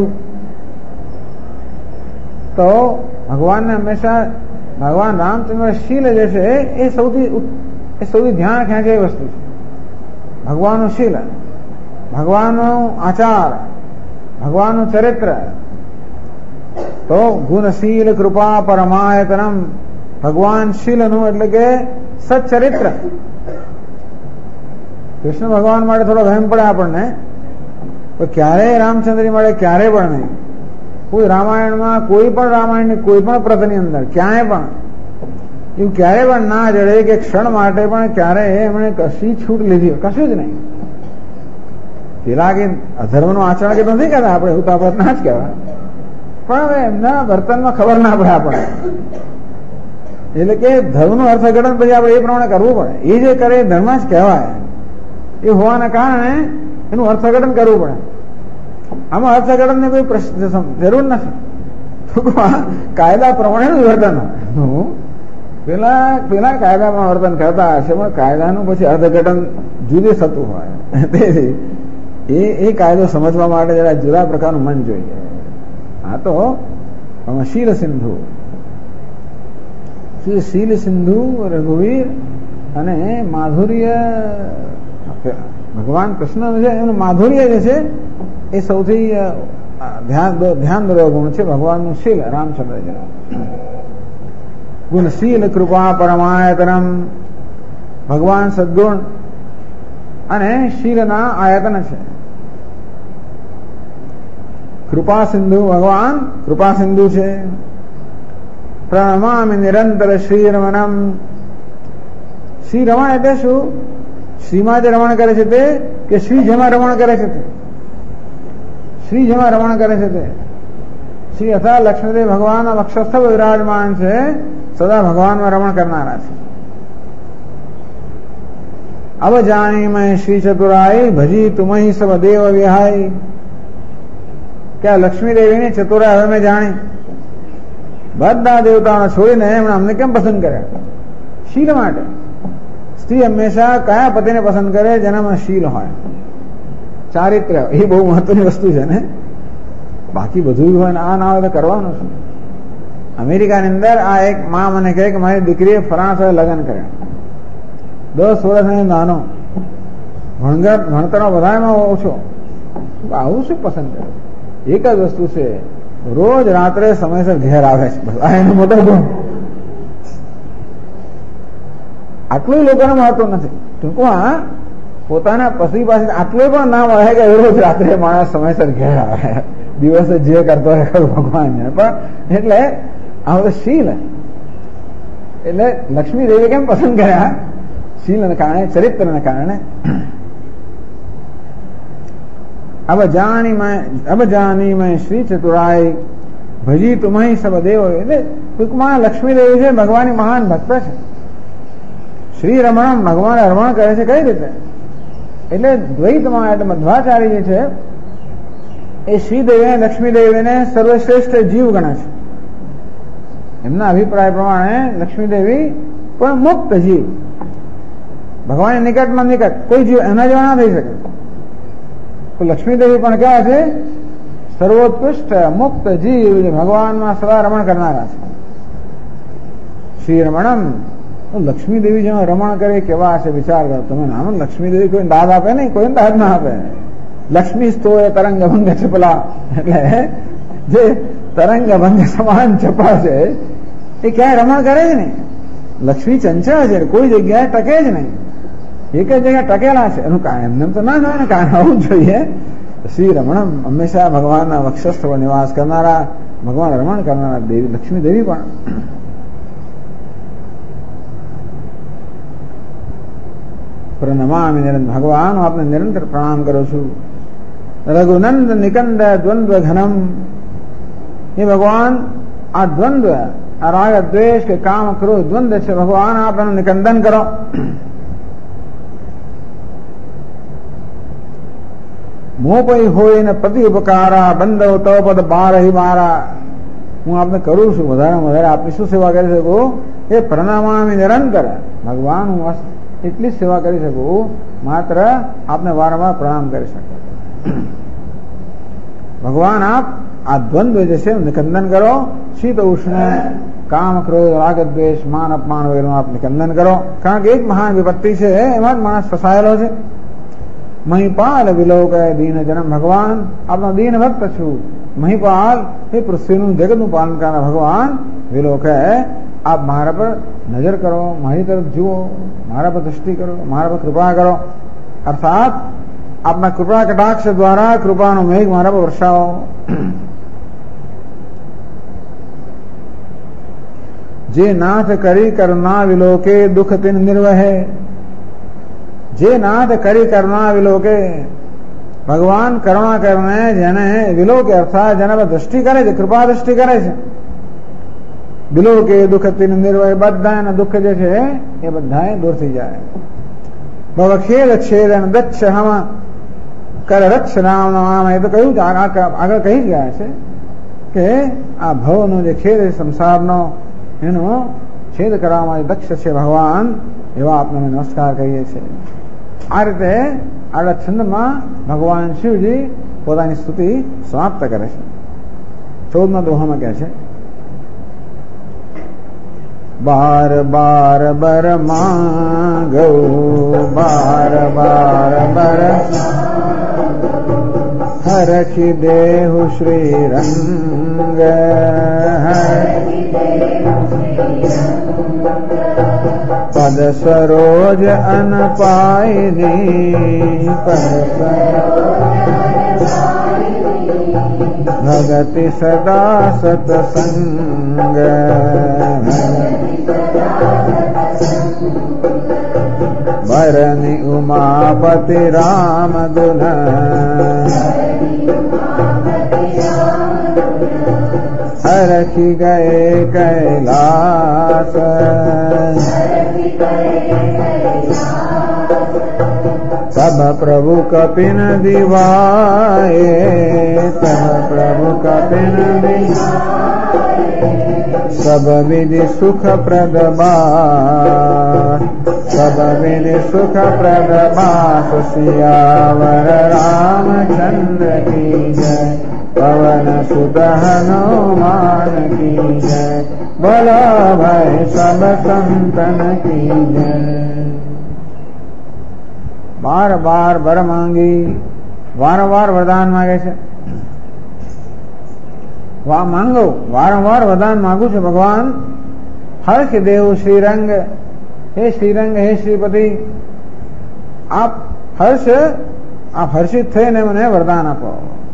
તો ભગવાનને હંમેશા ભગવાન રામચંદ્ર શીલ જે છે એ સૌથી ધ્યાન ખેંચે વસ્તુ છે. ભગવાનનું શીલ, ભગવાનનું આચાર, ભગવાનનું ચરિત્ર. તો ગુણશીલ કૃપા પરમાયતનમ. ભગવાન શીલનું એટલે કે સચ્ચરિત્ર. કૃષ્ણ ભગવાન માટે થોડો વહેમ પડે આપણને, તો ક્યારેય રામચંદ્રની મળે, ક્યારેય પણ નહીં. કોઈ રામાયણમાં, કોઈ પણ રામાયણની કોઈ પણ પ્રથની અંદર ક્યાંય પણ એવું ક્યારેય પણ ના જડે કે ક્ષણ માટે પણ ક્યારેય એમણે કશી છૂટ લીધી, કશું જ નહીં. પેલા કે અધર્મનું આચરણ કે નથી કહેતા આપણે, એવું તો આપણે ના જ કહેવાય, પણ હવે એમના વર્તનમાં ખબર ના પડે આપણને. એટલે કે ધર્મનું અર્થઘટન પછી આપણે એ પ્રમાણે કરવું પડે. એ જે કરે એ ધર્મ જ કહેવાય. એ હોવાના કારણે એનું અર્થઘટન કરવું પડે. આમાં અર્થઘટનને કોઈ પ્રશ્ન જરૂર નથી. કાયદા પ્રમાણેનું વર્તન. પેલા કાયદામાં વર્તન કરતા હશે, પણ કાયદાનું પછી અર્થઘટન જુદું થતું હોય. તેથી એ કાયદો સમજવા માટે જરા જુદા પ્રકારનું મન જોઈએ. આ તો શીલ સિંધુ, શીલ સિંધુ રઘુવીર અને માધુર્ય. ભગવાન કૃષ્ણ છે એનું માધુર્ય જે છે એ સૌથી ધ્યાન દોરવા ગુણ છે ભગવાનનું શીલ. રામચંદ્ર ગુણશીલ કૃપા પરમાયતનમ. ભગવાન સદગુણ અને શીલના આયતન છે. કૃપા સિંધુ, ભગવાન કૃપા સિંધુ છે. પ્રણમામિ નિરંતર શ્રી રમણમ. શ્રી રમણ એટલે શું? શ્રીમાં જે રમણ કરે છે તે, કે શ્રી જેમાં રમણ કરે છે તે? શ્રી જેમાં રમણ કરે છે તે. શ્રી અથા લક્ષ્મીદેવ ભગવાન વક્ષસ્થ વિરાજમાન છે, સદા ભગવાનમાં રમણ કરનારા છે. અબ જાણી મેં શ્રી ચતુરાઈ ભજી તુમહી સબ દેવ વિહાઈ. કે આ લક્ષ્મી દેવીની ચતુરાઈ હવે મેં જાણી. બધા દેવતાઓને છોડીને એમણે અમને કેમ પસંદ કર્યા? શીલ માટે. સ્ત્રી હંમેશા કયા પતિને પસંદ કરે? જેનામાં શીલ હોય, ચારિત્ર્ય. એ બહુ મહત્વની વસ્તુ છે ને. બાકી બધું હોય ને આ ના હોય તો કરવાનું છે. અમેરિકાની અંદર આ એક માં મને કહે કે મારી દીકરીએ ફલાણા સાથે લગ્ન કર્યા, 10 વર્ષ નાનો, ભણતરમાં બધામાં ઓછો. આવું શું પસંદ કરે? એક જ વસ્તુ છે, રોજ રાત્રે સમયસર ઘેર આવે છે, બસ આ એનો મોટો ગુણ. આટલું લોકોને મળતું નથી. ટૂંકમાં પોતાના પતિ પાસે આટલું પણ ના મળે કે રોજ રાત્રે માણસ સમયસર ઘેર આવે, દિવસે જે કરતો હોય ભગવાન. પણ એટલે આ બધું શીલ. એટલે લક્ષ્મી દેવી કેમ પસંદ કર્યા? શીલને કારણે, ચરિત્રને કારણે. अब जानी मैं श्री चतुराई भजी तुम्हें सब देव. એટલે ટૂંકમાં લક્ષ્મી દેવી છે ભગવાનની મહાન ભક્ત છે. શ્રી રમણમ, ભગવાન રમણ કરે છે કઈ રીતે? એટલે દ્વૈતમાં એટલે મધ્વાચાર્ય જે છે એ શ્રી દેવી અને લક્ષ્મી દેવીને સર્વશ્રેષ્ઠ જીવ ગણે છે. એમના અભિપ્રાય પ્રમાણે લક્ષ્મી દેવી પણ મુક્ત જીવ, ભગવાનની નિકટમાં નિકટ કોઈ જીવ એના જેવા ના થઈ શકે. તો લક્ષ્મી દેવી પણ ક્યાં છે? સર્વોત્કૃષ્ટ મુક્ત જીવ જે ભગવાનમાં સદા રમણ કરનારા છે. શ્રી રમણમ લક્ષ્મી દેવી જેમાં રમણ કરે કેવા હશે વિચાર કરો તમે. નામ લક્ષ્મી દેવી કોઈ દાદ આપે નહીં, કોઈ દાદ ના આપે. લક્ષ્મી સ્તો એ તરંગ ભંગ ચપલા, એટલે જે તરંગ ભંગ સમાન ચપા છે એ ક્યાંય રમણ કરે જ નહીં. લક્ષ્મી ચંચળ છે, કોઈ જગ્યાએ ટકે જ નહીં. એક જ જગ્યાએ ટકેલા છે એનું કાંઈ એમને તો ના થાય ને, કાંઈ હોવું જોઈએ. શ્રી રમણમ હંમેશા ભગવાનના વક્ષસ્થ પર નિવાસ કરનારા, ભગવાન રમણ કરનારા દેવી લક્ષ્મી દેવી પણ. પ્રણમામિ નિરંતર, ભગવાન હું આપને નિરંતર પ્રણામ કરું છું. રઘુનંદ નિકંદ દ્વંદ્વ ઘનમ, એ ભગવાન આ દ્વંદ્વ, આ રાગ દ્વેષ કે કામ ક્રોધ દ્વંદ્વ છે, ભગવાન આપ એનું નિકંદન કરો. મોપઈ હોય ને પ્રતિ ઉપકારા, બંધવ તવ પદ બારહી મારા. હું આપને કરું છું વધારે વધારે આપની શું સેવા કરી શકું? એ પ્રણામામિ નિરંતર, ભગવાન હું એટલી જ સેવા કરી શકું, માત્ર આપને વારંવાર પ્રણામ કરી શકું. ભગવાન આપ આ દ્વંદ્વ જે છે નિકંદન કરો. શીત ઉષ્ણ, કામ ક્રોધ રાગ દ્વેષ માન અપમાન વગેરેનું આપ નિકંદન કરો. કારણ કે એક મહાન વિપત્તિ છે, એમાં જ માણસ ફસાયેલો છે. મહિપાલ વિલોક દીન જન્મ, ભગવાન આપનો દીન ભક્ત છું. મહિપાલ એ પૃથ્વીનું જગતનું પાલન કરનાર ભગવાન વિલોક આપ મારા પર નજર કરો, મારી તરફ જુઓ, મારા પર દ્રષ્ટિ કરો, મારા પર કૃપા કરો. અર્થાત આપના કૃપા કટાક્ષ દ્વારા કૃપાનો મેઘ મારા પર વર્ષાવો. જે નાથ કરી કરુણા વિલોકે દુઃખ તિન નિર્વહે. જે નાથ કરી કરુણા વિલોકે, ભગવાન કરુણા કરને જેને વિલોકે અર્થાત જેના પર દ્રષ્ટિ કરે છે, કૃપા દ્રષ્ટિ કરે છે. વિલોકે દુઃખ તિન નિર્વહે, બધા એના દુઃખ જે છે એ બધા દૂર થઈ જાય. ભવ ખેદ છેદન દક્ષ હમ કર રક્ષ રામ નામ, એ તો કહ્યું આગળ કહી ગયા છે કે આ ભવનો જે ખેદ છે સંસારનો, એનો છેદ કરવા માટે દક્ષ છે ભગવાન, એવા આપણે નમસ્કાર કહીએ છીએ. આ રીતે આગળ છંદમાં ભગવાન શિવજી પોતાની સ્તુતિ સમાપ્ત કરે છે. 14મા દોહામાં કહે છે, બાર બાર બર માંગો, બાર બાર બર હરખી દેહુ શ્રી રંગ, પદ સરોજ અન પાયની, ભગતિ સદા સતસંગ, વરની ઉમાપતિ રામ દુન, હરખી ગયે કૈલાસ, તબ પ્રભુ કપિન દિવાએ, તબ પ્રભુ કપિન સબ વિધિ સુખ પ્રદ બાસ, સબ વિધિ સુખ પ્રદ બાસ, સિયાવર રામચંદ્ર કી જય, પવન સુત હનુમાન કી જય, બોલો ભાઈ સબ સંતન કી જય. બાર બાર બર માંગી, વારંવાર વરદાન માગે છે. માંગો, વારંવાર વરદાન માંગુ છું ભગવાન. હર્ષ દેવ શ્રીરંગ, હે શ્રીરંગ, હે શ્રીપતિ, આપ હર્ષિત થઈને મને વરદાન આપો.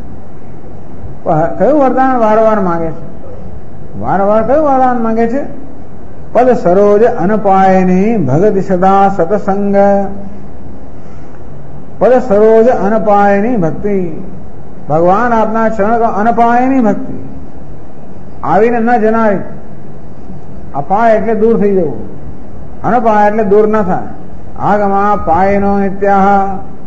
કયું વરદાન વારંવાર માંગે છે? વારંવાર કયું વરદાન માંગે છે? પદ સરોજ અનપાયની ભગતિ સદા સતસંગ, પદ સરોજ અનપાયની ભક્તિ. ભગવાન આપના ચરણ અનપાયની ભક્તિ, આવીને ન જનારી. અપાય એટલે દૂર થઈ જવું, અનપાય એટલે દૂર ન થાય. આગમાં પાયનો નિત્યાહ,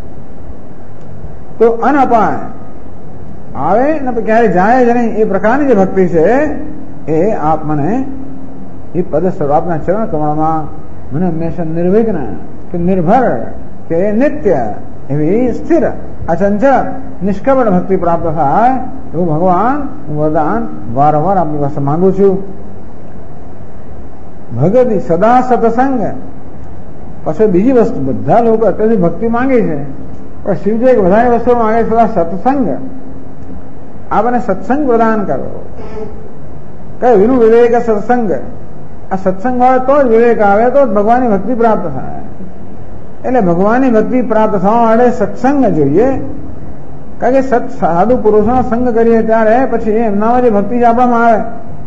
તો અનપાય આવે ને ક્યારે જાય જ નહીં, એ પ્રકારની જે ભક્તિ છે એ આપ મને એ પદ સર્વ આપના ચરણ કમળમાં મને હંમેશા નિર્વિઘ્ન કે નિર્ભર કે નિત્ય એવી સ્થિર અચંચળ નિષ્કપટ ભક્તિ પ્રાપ્ત થાય એવું ભગવાન હું વરદાન વારંવાર આપની પાસે માંગુ છું. ભગતિ સદા સત્સંગ. પછી બીજી વસ્તુ, બધા લોકો અત્યારથી ભક્તિ માંગે છે, પણ શિવજી એક વધારે વસ્તુ માંગે છે, સત્સંગ. આપણને સત્સંગ પ્રદાન કરો. કઈ વિનું વિવેક સત્સંગ. આ સત્સંગ આવે તો જ વિવેક આવે, તો જ ભગવાનની ભક્તિ પ્રાપ્ત થાય. એટલે ભગવાનની ભક્તિ પ્રાપ્ત થવા માટે સત્સંગ જોઈએ. કારણ કે સાધુ પુરુષોનો સંગ કરીએ ત્યારે પછી એમનામાં જે ભક્તિ આપવામાં આવે.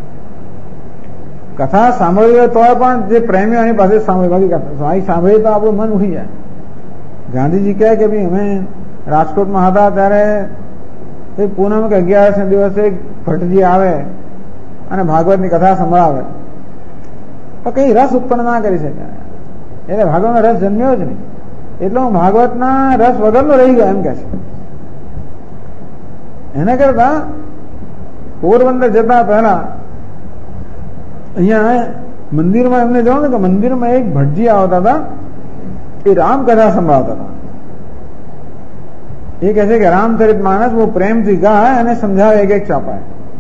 કથા સાંભળવી હોય તો પણ જે પ્રેમીઓ એની પાસે સાંભળે, બાકી કથા સાંભળીએ તો આપણું મન ઉઠી જાય. ગાંધીજી કહે કે ભાઈ અમે રાજકોટમાં હતા ત્યારે પૂનમ કે 11 દિવસે ભટ્ટજી આવે અને ભાગવતની કથા સંભળાવે, તો કઈ રસ ઉત્પન્ન ના કરી શકે. એટલે ભાગવતનો રસ જન્મ્યો જ નહીં. એટલે હું ભાગવતના રસ વગરનો રહી ગયો એમ કે છે. એના કરતા પોરબંદર જતા પહેલા અહીંયા મંદિરમાં એમને જાણો ને કે મંદિરમાં એક ભટ્ટજી આવતા હતા, એ રામકથા સંભળાવતા હતા. એ કહે છે કે રામચરિત માનસ બહુ પ્રેમથી ગાય અને સમજાવે એક એક ચાપાય.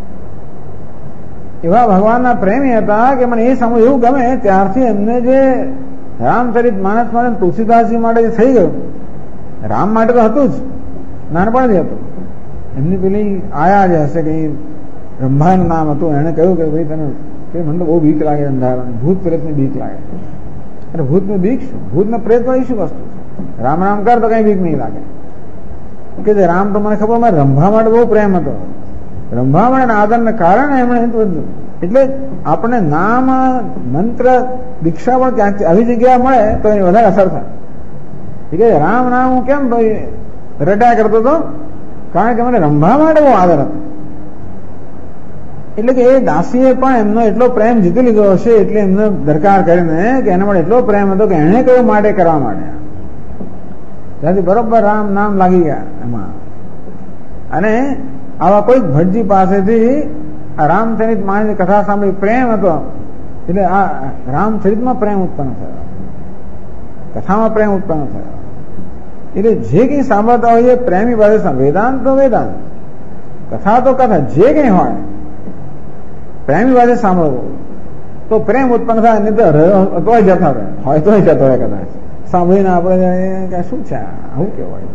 એવા ભગવાનના પ્રેમી હતા કે મને એ સાંભળ્યું એવું ગમે. ત્યારથી એમને જે રામચરિત માનસ માટે તુલસીદાસજી માટે જે થઈ ગયું, રામ માટે તો હતું જ, નાનપણથી હતું. એમની પેલી આયા જે હશે કે રંભાનું નામ હતું, એને કહ્યું કે ભાઈ તને કે મને તો બહુ બીક લાગે અંધારાની, ભૂત પ્રેતની બીક લાગે. અરે ભૂતની બીક શું? ભૂતને પ્રેત વાળી શું વસ્તુ? રામ રામ કર તો કઈ બીક નહીં લાગે. કે જે રામ તો મને ખબર, મારે રંભા માટે બહુ પ્રેમ હતો. રંભા માટે આદરને કારણે એમણે બધું. એટલે આપણે નામ મંત્ર દીક્ષા પણ ક્યાંક આવી જગ્યા મળે તો એની વધારે અસર થાય. કે રામ નામ હું કેમ ભાઈ રટ્યા કરતો હતો? કારણ કે મને રંભા માટે બહુ આદર હતો. એટલે કે એ દાસીએ પણ એમનો એટલો પ્રેમ જીતી લીધો હશે, એટલે એમને દરકાર કરીને કે એના માટે એટલો પ્રેમ હતો કે એને કયું માટે કરવા માટે ત્યાંથી બરોબર રામ નામ લાગી ગયા એમાં. અને આવા કોઈ ભટ્ટજી પાસેથી આ રામચરિત માનસની કથા સાંભળી પ્રેમ હતો, એટલે આ રામચરિતમાં પ્રેમ ઉત્પન્ન થયો, કથામાં પ્રેમ ઉત્પન્ન થયો. એટલે જે કઈ સાંભળતા હોય પ્રેમી પાસે, વેદાંત તો વેદાંત, કથા તો કથા, જે કઈ હોય પ્રેમી પાસે સાંભળવું તો પ્રેમ ઉત્પન્ન થાય. નહીં તો તોય જતા રહે, હોય તોય જતો રહે. કદાચ સાંભળીને આપણે શું છે આવું કેવાય.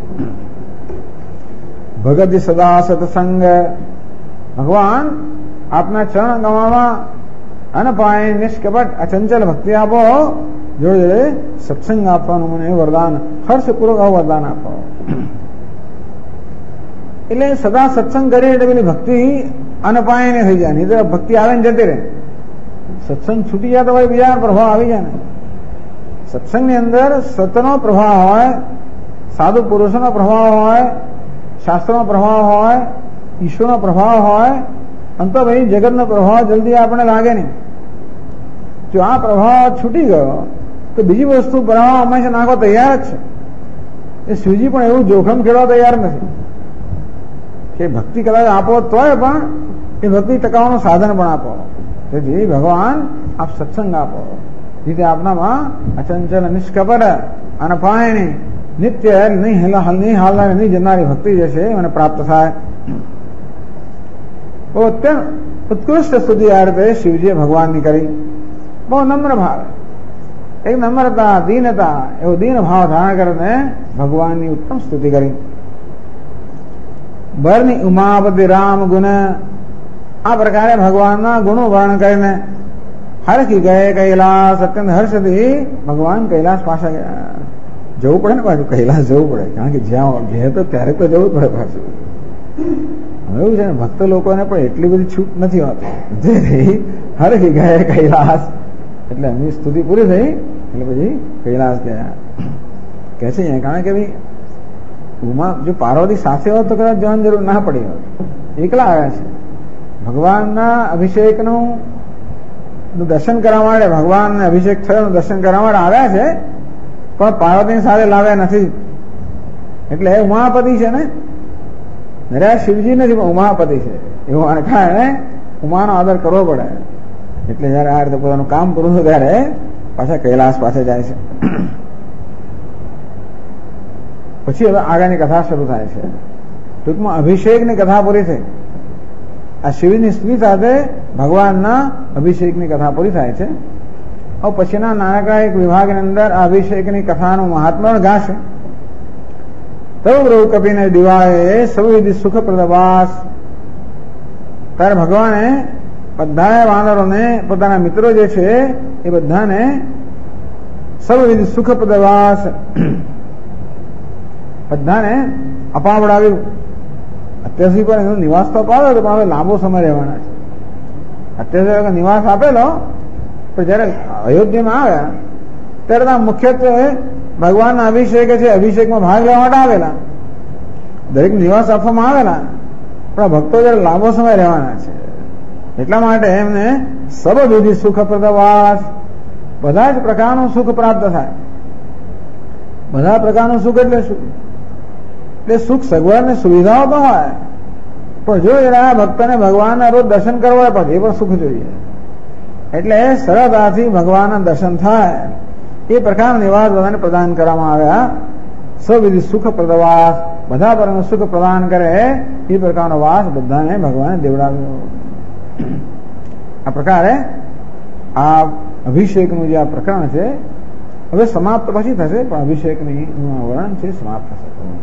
ભગત સદા સત્સંગ. ભગવાન આપના ચરણ ગમાવા અને પાય નિષ્કપટ અચંચલ ભક્તિ આપો, જોડે જોડે સત્સંગ આપવાનું મને વરદાન, હર્ષપૂર્વક વરદાન આપો. એટલે સદા સત્સંગ કરીએ એટલે પેલી ભક્તિ અનપાય ને થઈ જાય. નહીં તો ભક્તિ આવે ને જતી રહે. સત્સંગ છૂટી જાય તો ભાઈ બીજા પ્રભાવ આવી જાય ને. સત્સંગની અંદર સતનો પ્રભાવ હોય, સાધુ પુરુષોનો પ્રભાવ હોય, શાસ્ત્રનો પ્રભાવ હોય, ઈશ્વરનો પ્રભાવ હોય, અને તો ભાઈ જગતનો પ્રભાવ જલ્દી આપણે લાગે નહીં. જો આ પ્રભાવ છૂટી ગયો તો બીજી વસ્તુ પ્રભાવ હંમેશા નાખવા તૈયાર જ છે. એ શિવજી પણ એવું જોખમ ખેડવા તૈયાર નથી કે ભક્તિ કદાચ આપો તોય પણ એ ભક્તિ ટકાવવાનું સાધન પણ આપો. તેથી ભગવાન આપ સત્સંગ આપો, જેથી આપનામાં અચંચલ નિષ્કપટ અને પાયની નિત્ય નહીં હાલનારી નહીં જનારી ભક્તિ જે છે મને પ્રાપ્ત થાય. બહુ અત્યંત ઉત્કૃષ્ટ સ્તુતિ આ રીતે શિવજીએ ભગવાનની કરી. બહુ નમ્ર ભાવ, એક નમ્રતા, દીનતા, એવો દીન ભાવ ધારણ કરીને ભગવાનની ઉત્તમ સ્તુતિ કરી. બરની ઉમાપતિ રામ ગુણ. આ પ્રકારે ભગવાનના ગુણો વર્ણન કરીને હરખી ગયે કૈલાસ. અત્યંત હર્ષથી ભગવાન કૈલાસ પાસે ગયા. જવું પડે ને પાછું, કૈલાસ જવું પડે, કારણ કે જ્યાં ગયા તો ત્યારે તો જવું પડે પાછું. એવું છે ને, ભક્ત લોકોને પણ એટલી બધી છૂટ નથી હોતી. હરખી ગયે કૈલાસ એટલે એમની સ્તુતિ પૂરી થઈ એટલે પછી કૈલાસ ગયા. કે છે કારણ કે ભાઈ ઉમા જો પાર્વતી સાથે હોત તો કદાચ જવાની જરૂર ના પડી હોત. એકલા આવ્યા છે ભગવાનના અભિષેકનું દર્શન કરવા માટે, ભગવાનને અભિષેક થયો દર્શન કરવા માટે આવ્યા છે, પણ પાર્વતીની સાથે લાવ્યા નથી. એટલે ઉમાપતિ છે ને, શિવજી નથી પણ ઉમાપતિ છે. એવું આને કારણે ઉમાનો આદર કરવો પડે. એટલે જયારે આ રીતે પોતાનું કામ કરું છું ત્યારે પાછા કૈલાસ પાસે જાય છે. પછી હવે આગળની કથા શરૂ થાય છે. ટૂંકમાં અભિષેકની કથા પૂરી થઈ. આ શિવની સ્ત્રી સાથે ભગવાનના અભિષેકની કથા પૂરી થાય છે. હવે પછીના નાનકડા એક વિભાગની અંદર આ અભિષેકની કથાનું મહાત્મ્ય ગાશે. તવ કપીને દિવાળે સૌવિધિ સુખપ્રદ વાસ. ત્યારે ભગવાને બધા વાનરોને, પોતાના મિત્રો જે છે એ બધાને સૌવિધિ સુખપ્રદ વાસ બધાને અપાવડાવ્યું. અત્યાર સુધી પણ એનો નિવાસ તો અપાવ્યો હતો, પણ હવે લાંબો સમય રહેવાના છે. અત્યાર સુધી નિવાસ આપેલો, પણ જયારે અયોધ્યામાં આવ્યા ત્યારે મુખ્યત્વે ભગવાનના અભિષેક છે, અભિષેકમાં ભાગ લેવા માટે આવેલા, દરેક નિવાસ આપવામાં આવેલા, પણ ભક્તો જયારે લાંબો સમય રહેવાના છે એટલા માટે એમને સર્વવિધિ સુખપ્રદ વાસ, બધા જ પ્રકારનું સુખ પ્રાપ્ત થાય. બધા પ્રકારનું સુખ એટલે શું? એટલે સુખ સગવડ ને સુવિધાઓ તો હોય, પણ જો જરા ભક્તને ભગવાનના રોજ દર્શન કરવા હોય પછી એ પણ સુખ જોઈએ. એટલે સરળતાથી ભગવાનના દર્શન થાય એ પ્રકારના નિવાસ બધાને પ્રદાન કરવામાં આવ્યા. સવિધિ સુખ પ્રદવાસ, બધા પ્રકારનું સુખ પ્રદાન કરે એ પ્રકારનો વાસ બધાને ભગવાને દેવડાવ્યો. આ પ્રકારે આ અભિષેકનું જે આ પ્રકરણ છે હવે સમાપ્ત પછી થશે, પણ અભિષેકની વર્ણન છે સમાપ્ત થશે.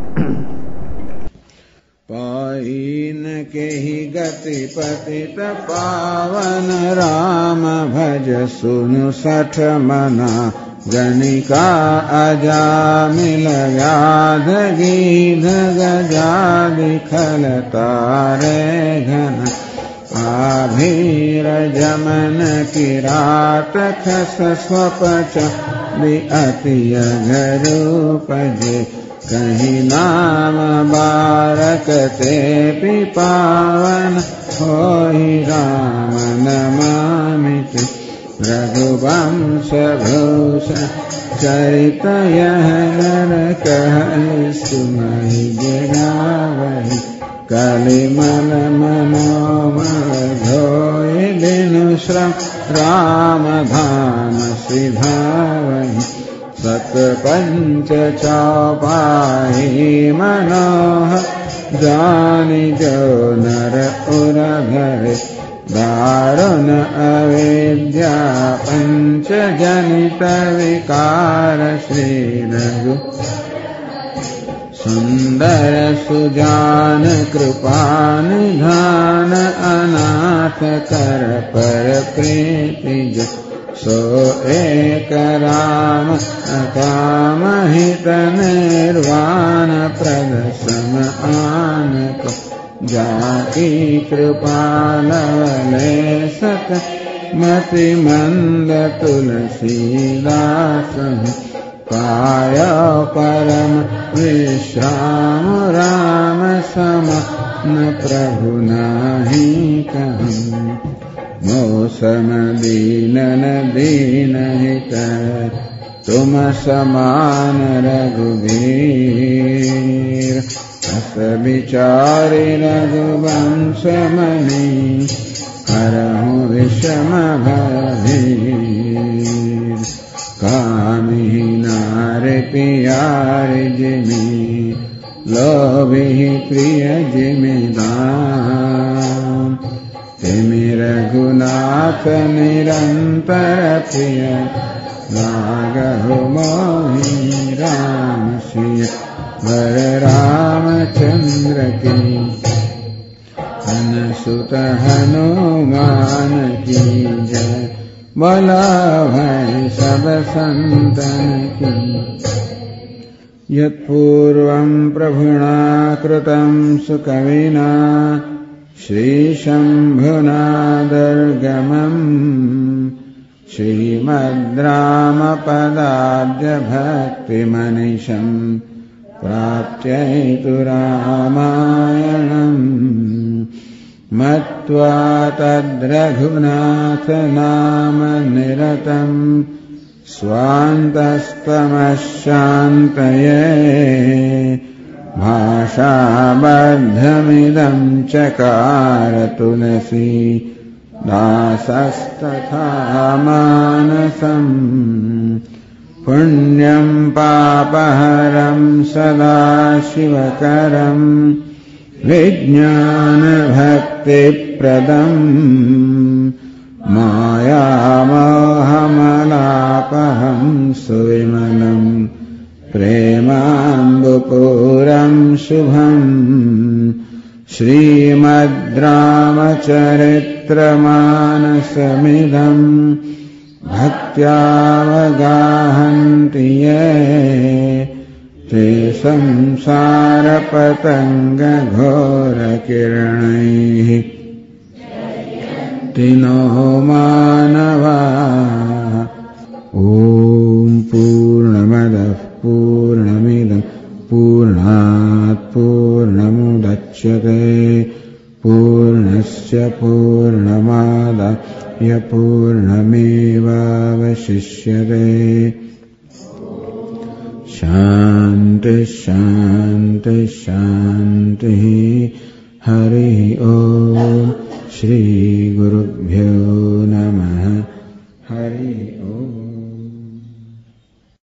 पाइन केहि गति पतित पावन राम भज सुनु सठ मना गणिका अजामिल व्याध गीध गजादि खल तारे घन आभीर जमन किरात खस स्वपच अति अघरूपजे कहीं नाम बारक ते पावन होई राम नमामित रघुवंश भूषण चरित यह नर कह सुमहि गिरावहि कलिमल मनोमल धोय दिनु श्रम राम धाम सिधावहि सत पंच चौपाही मनोह जानि जो नर उर धरे दारुण अविद्या पंच जनित विकार श्री रघु सुंदर सुजान कृपा निधान अनाथ कर पर प्रीति जो सो एक राम अकाम हित निर्वाण प्रद सम आन को जाकी कृपा लवले सत मति मंद तुलसीदास पाय परम विश्राम राम सम न प्रभु नाही कहूँ मौसम दीनन दीन हित तुम समान रघुबीर अस विचारि रघुवंश मणि करहु विषम भयभीर कामिहि नारि पियारि जिमि लोभिहि प्रिय जिमिदान तिमि रघुनाथ निरंतर प्रिय लागहु मोहि राम सिय वर रामचंद्र की अनसुत हनुमान की जय बोला भय सब संतन की यत्पूर्वं प्रभुना कृतं सुकविना श्रीशम्भुना दुर्गमम् श्रीमद्रामपदाब्जभक्तिमनिशम् प्राप्त्यैतु रामायणम् मत्वा तद्रघुनाथ नाम निरतम् स्वान्तस्तमशान्तये भाषाबद्धमिदं चकार तुलसी दासस्तथा मानसम् पुण्यं पापहरं सदा शिवकरं विज्ञानभक्तिप्रदम् मायामोहमलापहं सुविमलम् प्रेमाम्बुपूरं शुभम् श्रीमद्रामचरित्रमानसमिदम् भक्त्यावगाहन्ति ये ते संसारपतङ्गघोरकिरणैः तिनो मानवा। ॐ पूर्णमदः पूर्णमिदं पूर्णात् पूर्णमुदच्यते पूर्णस्य पूर्णमादाय पूर्णमेवावशिष्यते। शान्तिः शान्तिः शान्तिः। हरिः ॐ श्रीगुरुभ्यो नमः। हरिः ॐ।